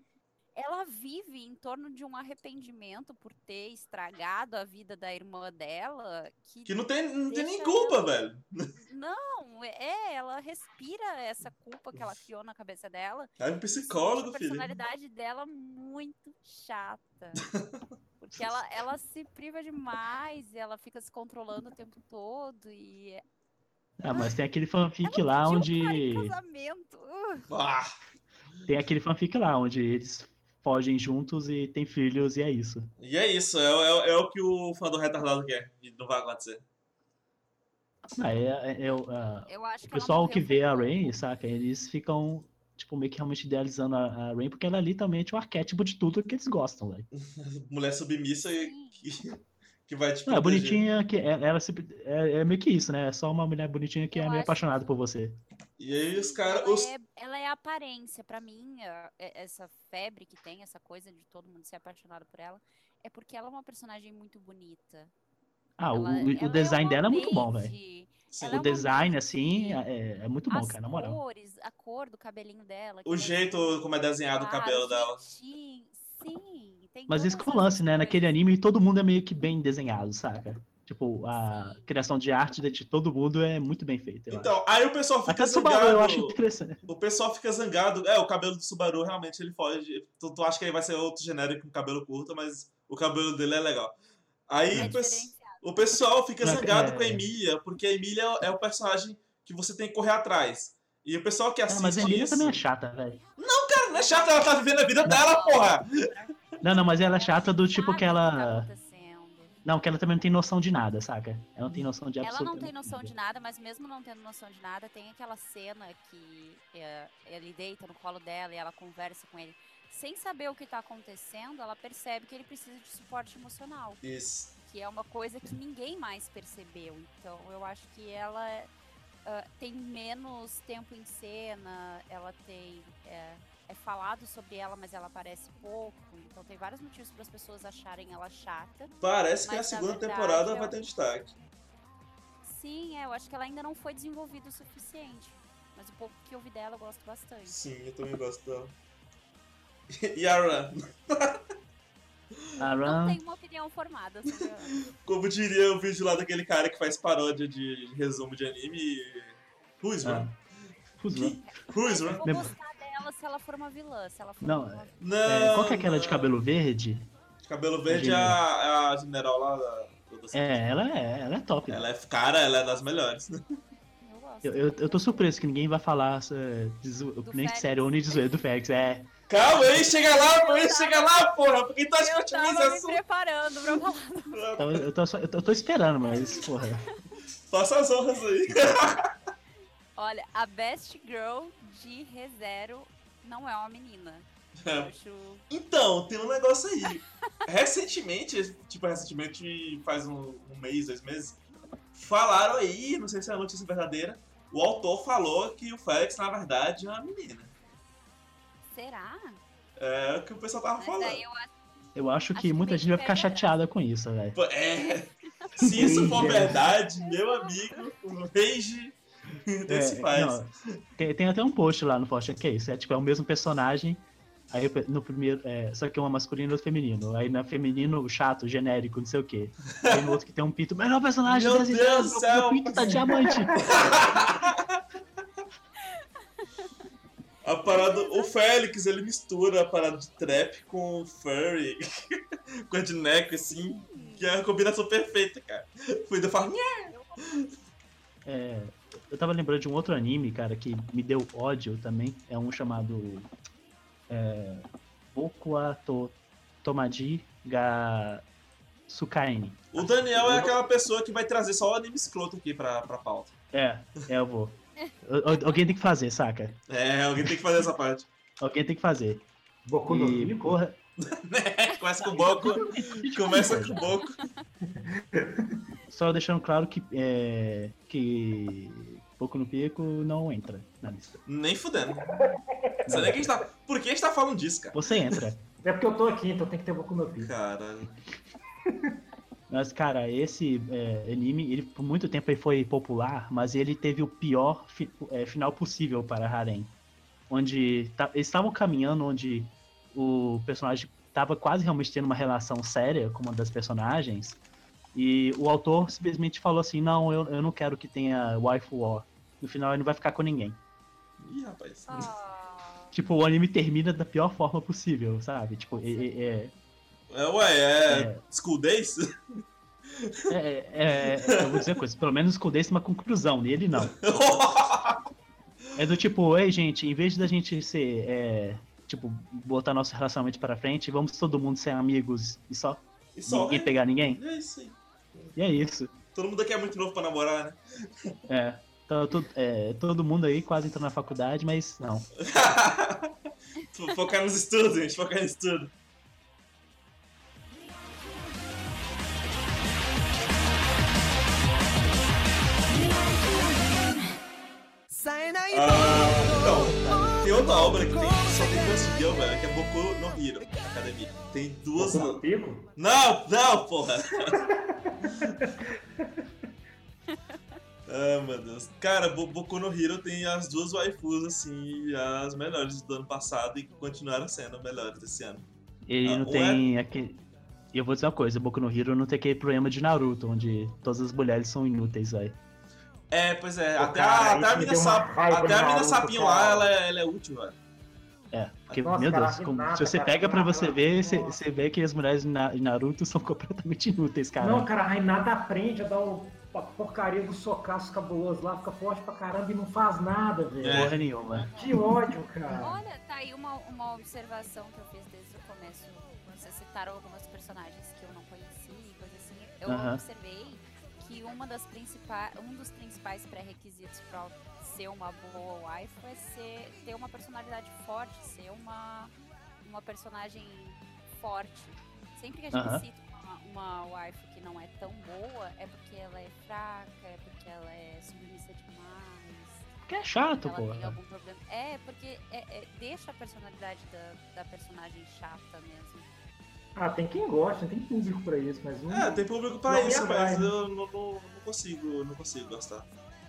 [SPEAKER 5] ela vive em torno de um arrependimento por ter estragado a vida da irmã dela.
[SPEAKER 2] Que não tem nem
[SPEAKER 5] deixa
[SPEAKER 2] culpa,
[SPEAKER 5] ela-
[SPEAKER 2] velho.
[SPEAKER 5] Não, ela respira essa culpa que ela criou na cabeça dela.
[SPEAKER 2] É um
[SPEAKER 5] Isso deixa
[SPEAKER 2] psicólogo,
[SPEAKER 5] a
[SPEAKER 2] filho.
[SPEAKER 5] personalidade dela muito chata. Porque ela se priva demais e ela fica se controlando o tempo todo. E
[SPEAKER 3] Ah, mas tem aquele fanfic
[SPEAKER 5] ela
[SPEAKER 3] lá
[SPEAKER 5] pediu
[SPEAKER 3] onde...
[SPEAKER 5] um cara em casamento.
[SPEAKER 2] Ah,
[SPEAKER 3] Tem aquele fanfic lá onde eles fogem juntos e tem filhos e é isso.
[SPEAKER 2] e é isso, é o que o fã do retardado quer. E não vai acontecer.
[SPEAKER 5] Eu acho
[SPEAKER 3] O
[SPEAKER 5] que ela
[SPEAKER 3] pessoal que
[SPEAKER 5] morreu
[SPEAKER 3] vê a
[SPEAKER 5] foi
[SPEAKER 3] Rain, saca? Eles ficam, tipo, meio que realmente idealizando a Rain, porque ela é literalmente o arquétipo de tudo que eles gostam, velho.
[SPEAKER 2] Mulher submissa
[SPEAKER 5] Sim.
[SPEAKER 2] que vai te
[SPEAKER 3] Não, é
[SPEAKER 2] proteger.
[SPEAKER 3] bonitinha, que é meio que isso, né? É só uma mulher bonitinha que
[SPEAKER 5] Eu
[SPEAKER 3] é meio
[SPEAKER 5] acho
[SPEAKER 3] apaixonada
[SPEAKER 5] que-
[SPEAKER 3] por você.
[SPEAKER 2] E aí os caras...
[SPEAKER 5] Ela é a aparência. Pra mim, essa febre que tem, essa coisa de todo mundo ser apaixonado por ela, é porque ela é uma personagem muito bonita.
[SPEAKER 3] O design dela é muito bom, velho.
[SPEAKER 2] Sim.
[SPEAKER 3] O design, assim, é muito bom, cara, na moral.
[SPEAKER 5] As cores, a cor do cabelinho dela.
[SPEAKER 2] O jeito como é desenhado o cabelo dela.
[SPEAKER 5] Sim, tem
[SPEAKER 3] Mas
[SPEAKER 5] todas
[SPEAKER 3] isso que é o
[SPEAKER 5] essas
[SPEAKER 3] lance, né?
[SPEAKER 5] coisas.
[SPEAKER 3] Naquele anime todo mundo é meio que bem desenhado, saca? Tipo, a criação de arte de todo mundo é muito bem feita.
[SPEAKER 2] Então, aí o pessoal fica
[SPEAKER 3] Até Subaru eu acho
[SPEAKER 2] zangado.
[SPEAKER 3] interessante.
[SPEAKER 2] O pessoal fica zangado. O cabelo do Subaru realmente ele foge. Tu acha que ele vai ser outro genérico com cabelo curto, mas o cabelo dele é legal. Aí o pessoal fica zangado com a Emilia, porque a Emilia é o personagem que você tem que correr atrás. E o pessoal que assiste
[SPEAKER 3] mas a Emilia
[SPEAKER 2] isso...
[SPEAKER 3] também é chata, velho.
[SPEAKER 2] Não, cara, não é chata, ela tá vivendo a vida dela, porra!
[SPEAKER 3] Não, mas ela é chata do tipo
[SPEAKER 5] Sabe
[SPEAKER 3] que
[SPEAKER 5] o
[SPEAKER 3] ela...
[SPEAKER 5] tá acontecendo.
[SPEAKER 3] Não, que ela também não tem noção de nada, saca? Ela não tem noção de
[SPEAKER 5] Ela
[SPEAKER 3] absolutamente
[SPEAKER 5] não tem noção
[SPEAKER 3] nada.
[SPEAKER 5] de nada, mas mesmo não tendo noção de nada, tem aquela cena que ele deita no colo dela e ela conversa com ele. Sem saber o que tá acontecendo, ela percebe que ele precisa de suporte emocional.
[SPEAKER 2] Isso.
[SPEAKER 5] Que é uma coisa que ninguém mais percebeu. Então, eu acho que ela tem menos tempo em cena, ela tem... É falado sobre ela, mas ela aparece pouco. Então tem vários motivos para as pessoas acharem ela chata.
[SPEAKER 2] Parece que
[SPEAKER 5] Mas,
[SPEAKER 2] a segunda
[SPEAKER 5] na verdade,
[SPEAKER 2] temporada vai ter um destaque.
[SPEAKER 5] Sim, eu acho que ela ainda não foi desenvolvida o suficiente. Mas o pouco que eu vi dela eu gosto bastante.
[SPEAKER 2] Sim, eu também gosto dela. E a Ran?
[SPEAKER 3] A
[SPEAKER 5] Não
[SPEAKER 3] Ran...
[SPEAKER 5] tenho uma opinião formada sobre ela.
[SPEAKER 2] Como diria o vídeo lá daquele cara que faz paródia de resumo de anime. Who's Ran? Who's
[SPEAKER 5] Eu
[SPEAKER 2] Ran?
[SPEAKER 5] vou gostar dela se ela for uma vilã. Se ela for
[SPEAKER 3] Não,
[SPEAKER 5] uma vilã.
[SPEAKER 2] Não.
[SPEAKER 3] qual que é aquela de cabelo verde?
[SPEAKER 2] Cabelo verde é a general lá da.
[SPEAKER 3] Ela é top.
[SPEAKER 2] Ela é cara, ela é das melhores.
[SPEAKER 5] Eu gosto.
[SPEAKER 3] Eu tô surpreso que ninguém vai falar nem
[SPEAKER 5] Félix.
[SPEAKER 3] sério ou nem de zoeira do Félix.
[SPEAKER 2] Calma aí, chega lá, porra. Por que tu acha que eu
[SPEAKER 5] Eu
[SPEAKER 2] te fiz
[SPEAKER 5] tava me
[SPEAKER 2] essa?
[SPEAKER 5] preparando pra falar.
[SPEAKER 3] Então, eu tô esperando, mas, porra.
[SPEAKER 2] Faça as honras aí.
[SPEAKER 5] Olha, a Best Girl de ReZero não é uma menina. Eu acho...
[SPEAKER 2] Então, tem um negócio aí. Recentemente, faz um mês, 2 meses, falaram aí, não sei se é a notícia verdadeira, o autor falou que o Félix, na verdade, é uma menina.
[SPEAKER 5] Será?
[SPEAKER 2] É o que o pessoal tava
[SPEAKER 5] Mas
[SPEAKER 2] falando.
[SPEAKER 5] aí
[SPEAKER 3] Eu acho
[SPEAKER 5] Acho
[SPEAKER 3] que
[SPEAKER 5] que
[SPEAKER 3] muita
[SPEAKER 5] tem
[SPEAKER 3] gente vai
[SPEAKER 5] que
[SPEAKER 3] ficar
[SPEAKER 5] pegar.
[SPEAKER 3] chateada com isso, velho.
[SPEAKER 2] Se isso for verdade, meu amigo, o rage desse faz.
[SPEAKER 3] Não, tem até um post lá no Forte que é isso. É o mesmo personagem. Aí no primeiro. Só que um é masculino e outro feminino. Aí na feminino, chato, genérico, não sei o quê. Aí no outro que tem um pinto. Melhor personagem
[SPEAKER 2] Meu
[SPEAKER 3] desse
[SPEAKER 2] Deus
[SPEAKER 3] jogo,
[SPEAKER 2] do céu!
[SPEAKER 3] meu pinto tá diamante.
[SPEAKER 2] A parada, o Félix, ele mistura a parada de trap com furry, com a de neck, assim, que é a combinação perfeita, cara. Fui da fala,
[SPEAKER 3] Eu tava lembrando de um outro anime, cara, que me deu ódio também. É um chamado Boku wa Tomaji ga Sukaini.
[SPEAKER 2] O Daniel é aquela pessoa que vai trazer só o anime escroto aqui pra pauta.
[SPEAKER 3] Eu vou. Alguém tem que fazer, saca?
[SPEAKER 2] Alguém tem que fazer essa parte.
[SPEAKER 3] Alguém tem que fazer.
[SPEAKER 4] Boku no
[SPEAKER 3] E,
[SPEAKER 4] Pico?
[SPEAKER 3] porra,
[SPEAKER 2] Começa com o Boku, começa com o Boku.
[SPEAKER 3] só deixando claro que Boku no Pico não entra na lista.
[SPEAKER 2] Nem fudendo. Não sei nem quem está... Por que a gente tá falando disso, cara?
[SPEAKER 3] Você entra.
[SPEAKER 4] É porque eu tô aqui, então tem que ter Boku no Pico.
[SPEAKER 2] Caralho.
[SPEAKER 3] Mas, cara, esse anime, ele por muito tempo ele foi popular, mas ele teve o pior final possível para Harem. Onde eles estavam caminhando onde o personagem estava quase realmente tendo uma relação séria com uma das personagens, e o autor simplesmente falou assim, não, eu não quero que tenha waifu war. No final ele não vai ficar com ninguém.
[SPEAKER 2] Ih, rapaz.
[SPEAKER 3] Tipo, o anime termina da pior forma possível, sabe? Tipo,
[SPEAKER 2] School Days?
[SPEAKER 3] eu vou dizer coisa, pelo menos escondesse uma conclusão, nele não. É do tipo, ei gente, em vez da gente ser, botar nosso relacionamento pra frente, vamos todo mundo ser amigos e só ninguém pegar ninguém?
[SPEAKER 2] É isso aí.
[SPEAKER 3] E é isso.
[SPEAKER 2] Todo mundo aqui é muito novo pra namorar, né?
[SPEAKER 3] Então, todo mundo aí quase entrou na faculdade, mas não.
[SPEAKER 2] Focar nos estudos, gente, focar no estudo. Então, tem outra obra que só tem 2 seguidas, velho, que é Boku no Hero Academia. Tem 2...
[SPEAKER 4] Boku no Pico?
[SPEAKER 2] Não, porra! Ah, meu Deus. Cara, Boku no Hero tem as duas waifus, assim, as melhores do ano passado e continuaram sendo melhores desse ano.
[SPEAKER 3] Ele não tem aquele... E eu vou dizer uma coisa, Boku no Hero não tem aquele problema de Naruto, onde todas as mulheres são inúteis, velho.
[SPEAKER 2] É, pois é.
[SPEAKER 4] Pô,
[SPEAKER 2] Até
[SPEAKER 4] cara,
[SPEAKER 2] a
[SPEAKER 4] isso me deu uma raiva
[SPEAKER 2] até
[SPEAKER 4] do
[SPEAKER 2] a mina
[SPEAKER 4] Naruto,
[SPEAKER 2] sapinho
[SPEAKER 4] cara.
[SPEAKER 2] lá, ela é útil, velho.
[SPEAKER 3] É, porque,
[SPEAKER 4] Nossa,
[SPEAKER 3] meu
[SPEAKER 4] cara,
[SPEAKER 3] Deus,
[SPEAKER 4] a
[SPEAKER 3] como-
[SPEAKER 4] Hinata,
[SPEAKER 3] se você
[SPEAKER 4] cara,
[SPEAKER 3] pega pra
[SPEAKER 4] Hinata,
[SPEAKER 3] você ver,
[SPEAKER 4] nossa.
[SPEAKER 3] você vê que as mulheres em Naruto são completamente inúteis, cara.
[SPEAKER 4] Não, cara, a Renata aprende a dar a porcaria do socaço cabuloso lá, fica forte pra caramba e não faz nada, velho.
[SPEAKER 2] É.
[SPEAKER 3] Porra nenhuma.
[SPEAKER 4] Que ódio, cara.
[SPEAKER 5] Olha, tá aí uma observação que eu fiz desde o começo. Vocês citaram algumas personagens que eu não conheci e coisa assim. Eu
[SPEAKER 3] Aham.
[SPEAKER 5] observei que um dos principais pré-requisitos pra ser uma boa waifu é ter uma personalidade forte, ser uma personagem forte. Sempre que a gente
[SPEAKER 3] Aham.
[SPEAKER 5] cita uma waifu que não é tão boa, é porque ela é fraca, é porque ela é submissa demais.
[SPEAKER 3] Porque é chato,
[SPEAKER 5] Ela tem
[SPEAKER 3] porra.
[SPEAKER 5] algum problema. É, porque deixa a personalidade da personagem chata mesmo.
[SPEAKER 4] Ah, tem quem gosta, tem público pra isso, mas não.
[SPEAKER 2] Tem público pra
[SPEAKER 4] Não me
[SPEAKER 2] isso,
[SPEAKER 4] atrai,
[SPEAKER 2] mas
[SPEAKER 4] né?
[SPEAKER 2] eu não consigo gostar.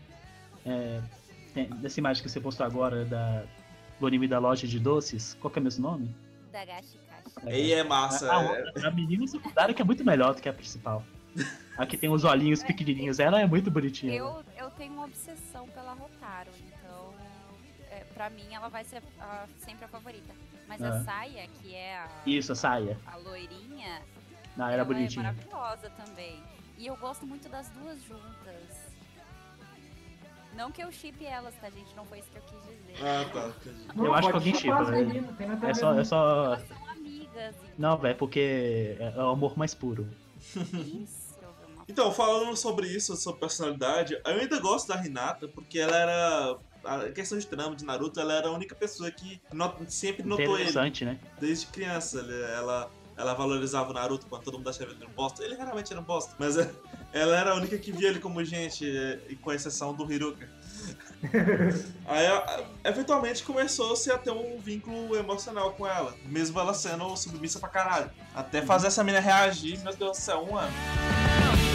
[SPEAKER 3] Dessa imagem que você postou agora do anime da loja de doces, qual que é o mesmo nome?
[SPEAKER 5] Dagashi Kashi.
[SPEAKER 2] E é massa.
[SPEAKER 3] A menina secundária que é muito melhor do que a principal. A que tem os olhinhos pequenininhos, ela é muito bonitinha.
[SPEAKER 5] Eu tenho uma obsessão pela Rotaro, então pra mim ela vai ser sempre a favorita. Mas a Saya, que é
[SPEAKER 3] Isso, a saia.
[SPEAKER 5] a loirinha,
[SPEAKER 3] Não, era
[SPEAKER 5] ela
[SPEAKER 3] bonitinha.
[SPEAKER 5] é maravilhosa também. E eu gosto muito das duas juntas. Não que eu chipe elas, tá, gente? Não foi isso que eu quis dizer.
[SPEAKER 2] Ah, tá. Entendi.
[SPEAKER 4] Não,
[SPEAKER 3] Eu acho
[SPEAKER 4] pode
[SPEAKER 3] que alguém
[SPEAKER 4] chipar as
[SPEAKER 3] chipa, né?
[SPEAKER 4] meninas, tem nada a
[SPEAKER 3] É
[SPEAKER 4] ver,
[SPEAKER 3] só.
[SPEAKER 4] não.
[SPEAKER 5] Elas são amigas.
[SPEAKER 3] Não, velho, porque é o amor mais puro.
[SPEAKER 5] Isso, uma
[SPEAKER 2] Então, falando sobre isso, sobre personalidade, eu ainda gosto da Hinata, porque ela era... A questão de trama de Naruto, ela era a única pessoa que sempre notou ele.
[SPEAKER 3] Interessante, né?
[SPEAKER 2] Desde criança. Ela valorizava o Naruto quando todo mundo achava ele um bosta. Ele realmente era um bosta, mas ela era a única que via ele como gente, e com exceção do Hiruka. Aí, eventualmente, começou-se a ter um vínculo emocional com ela, mesmo ela sendo submissa pra caralho. Até fazer essa menina reagir, meu Deus do céu, um ano.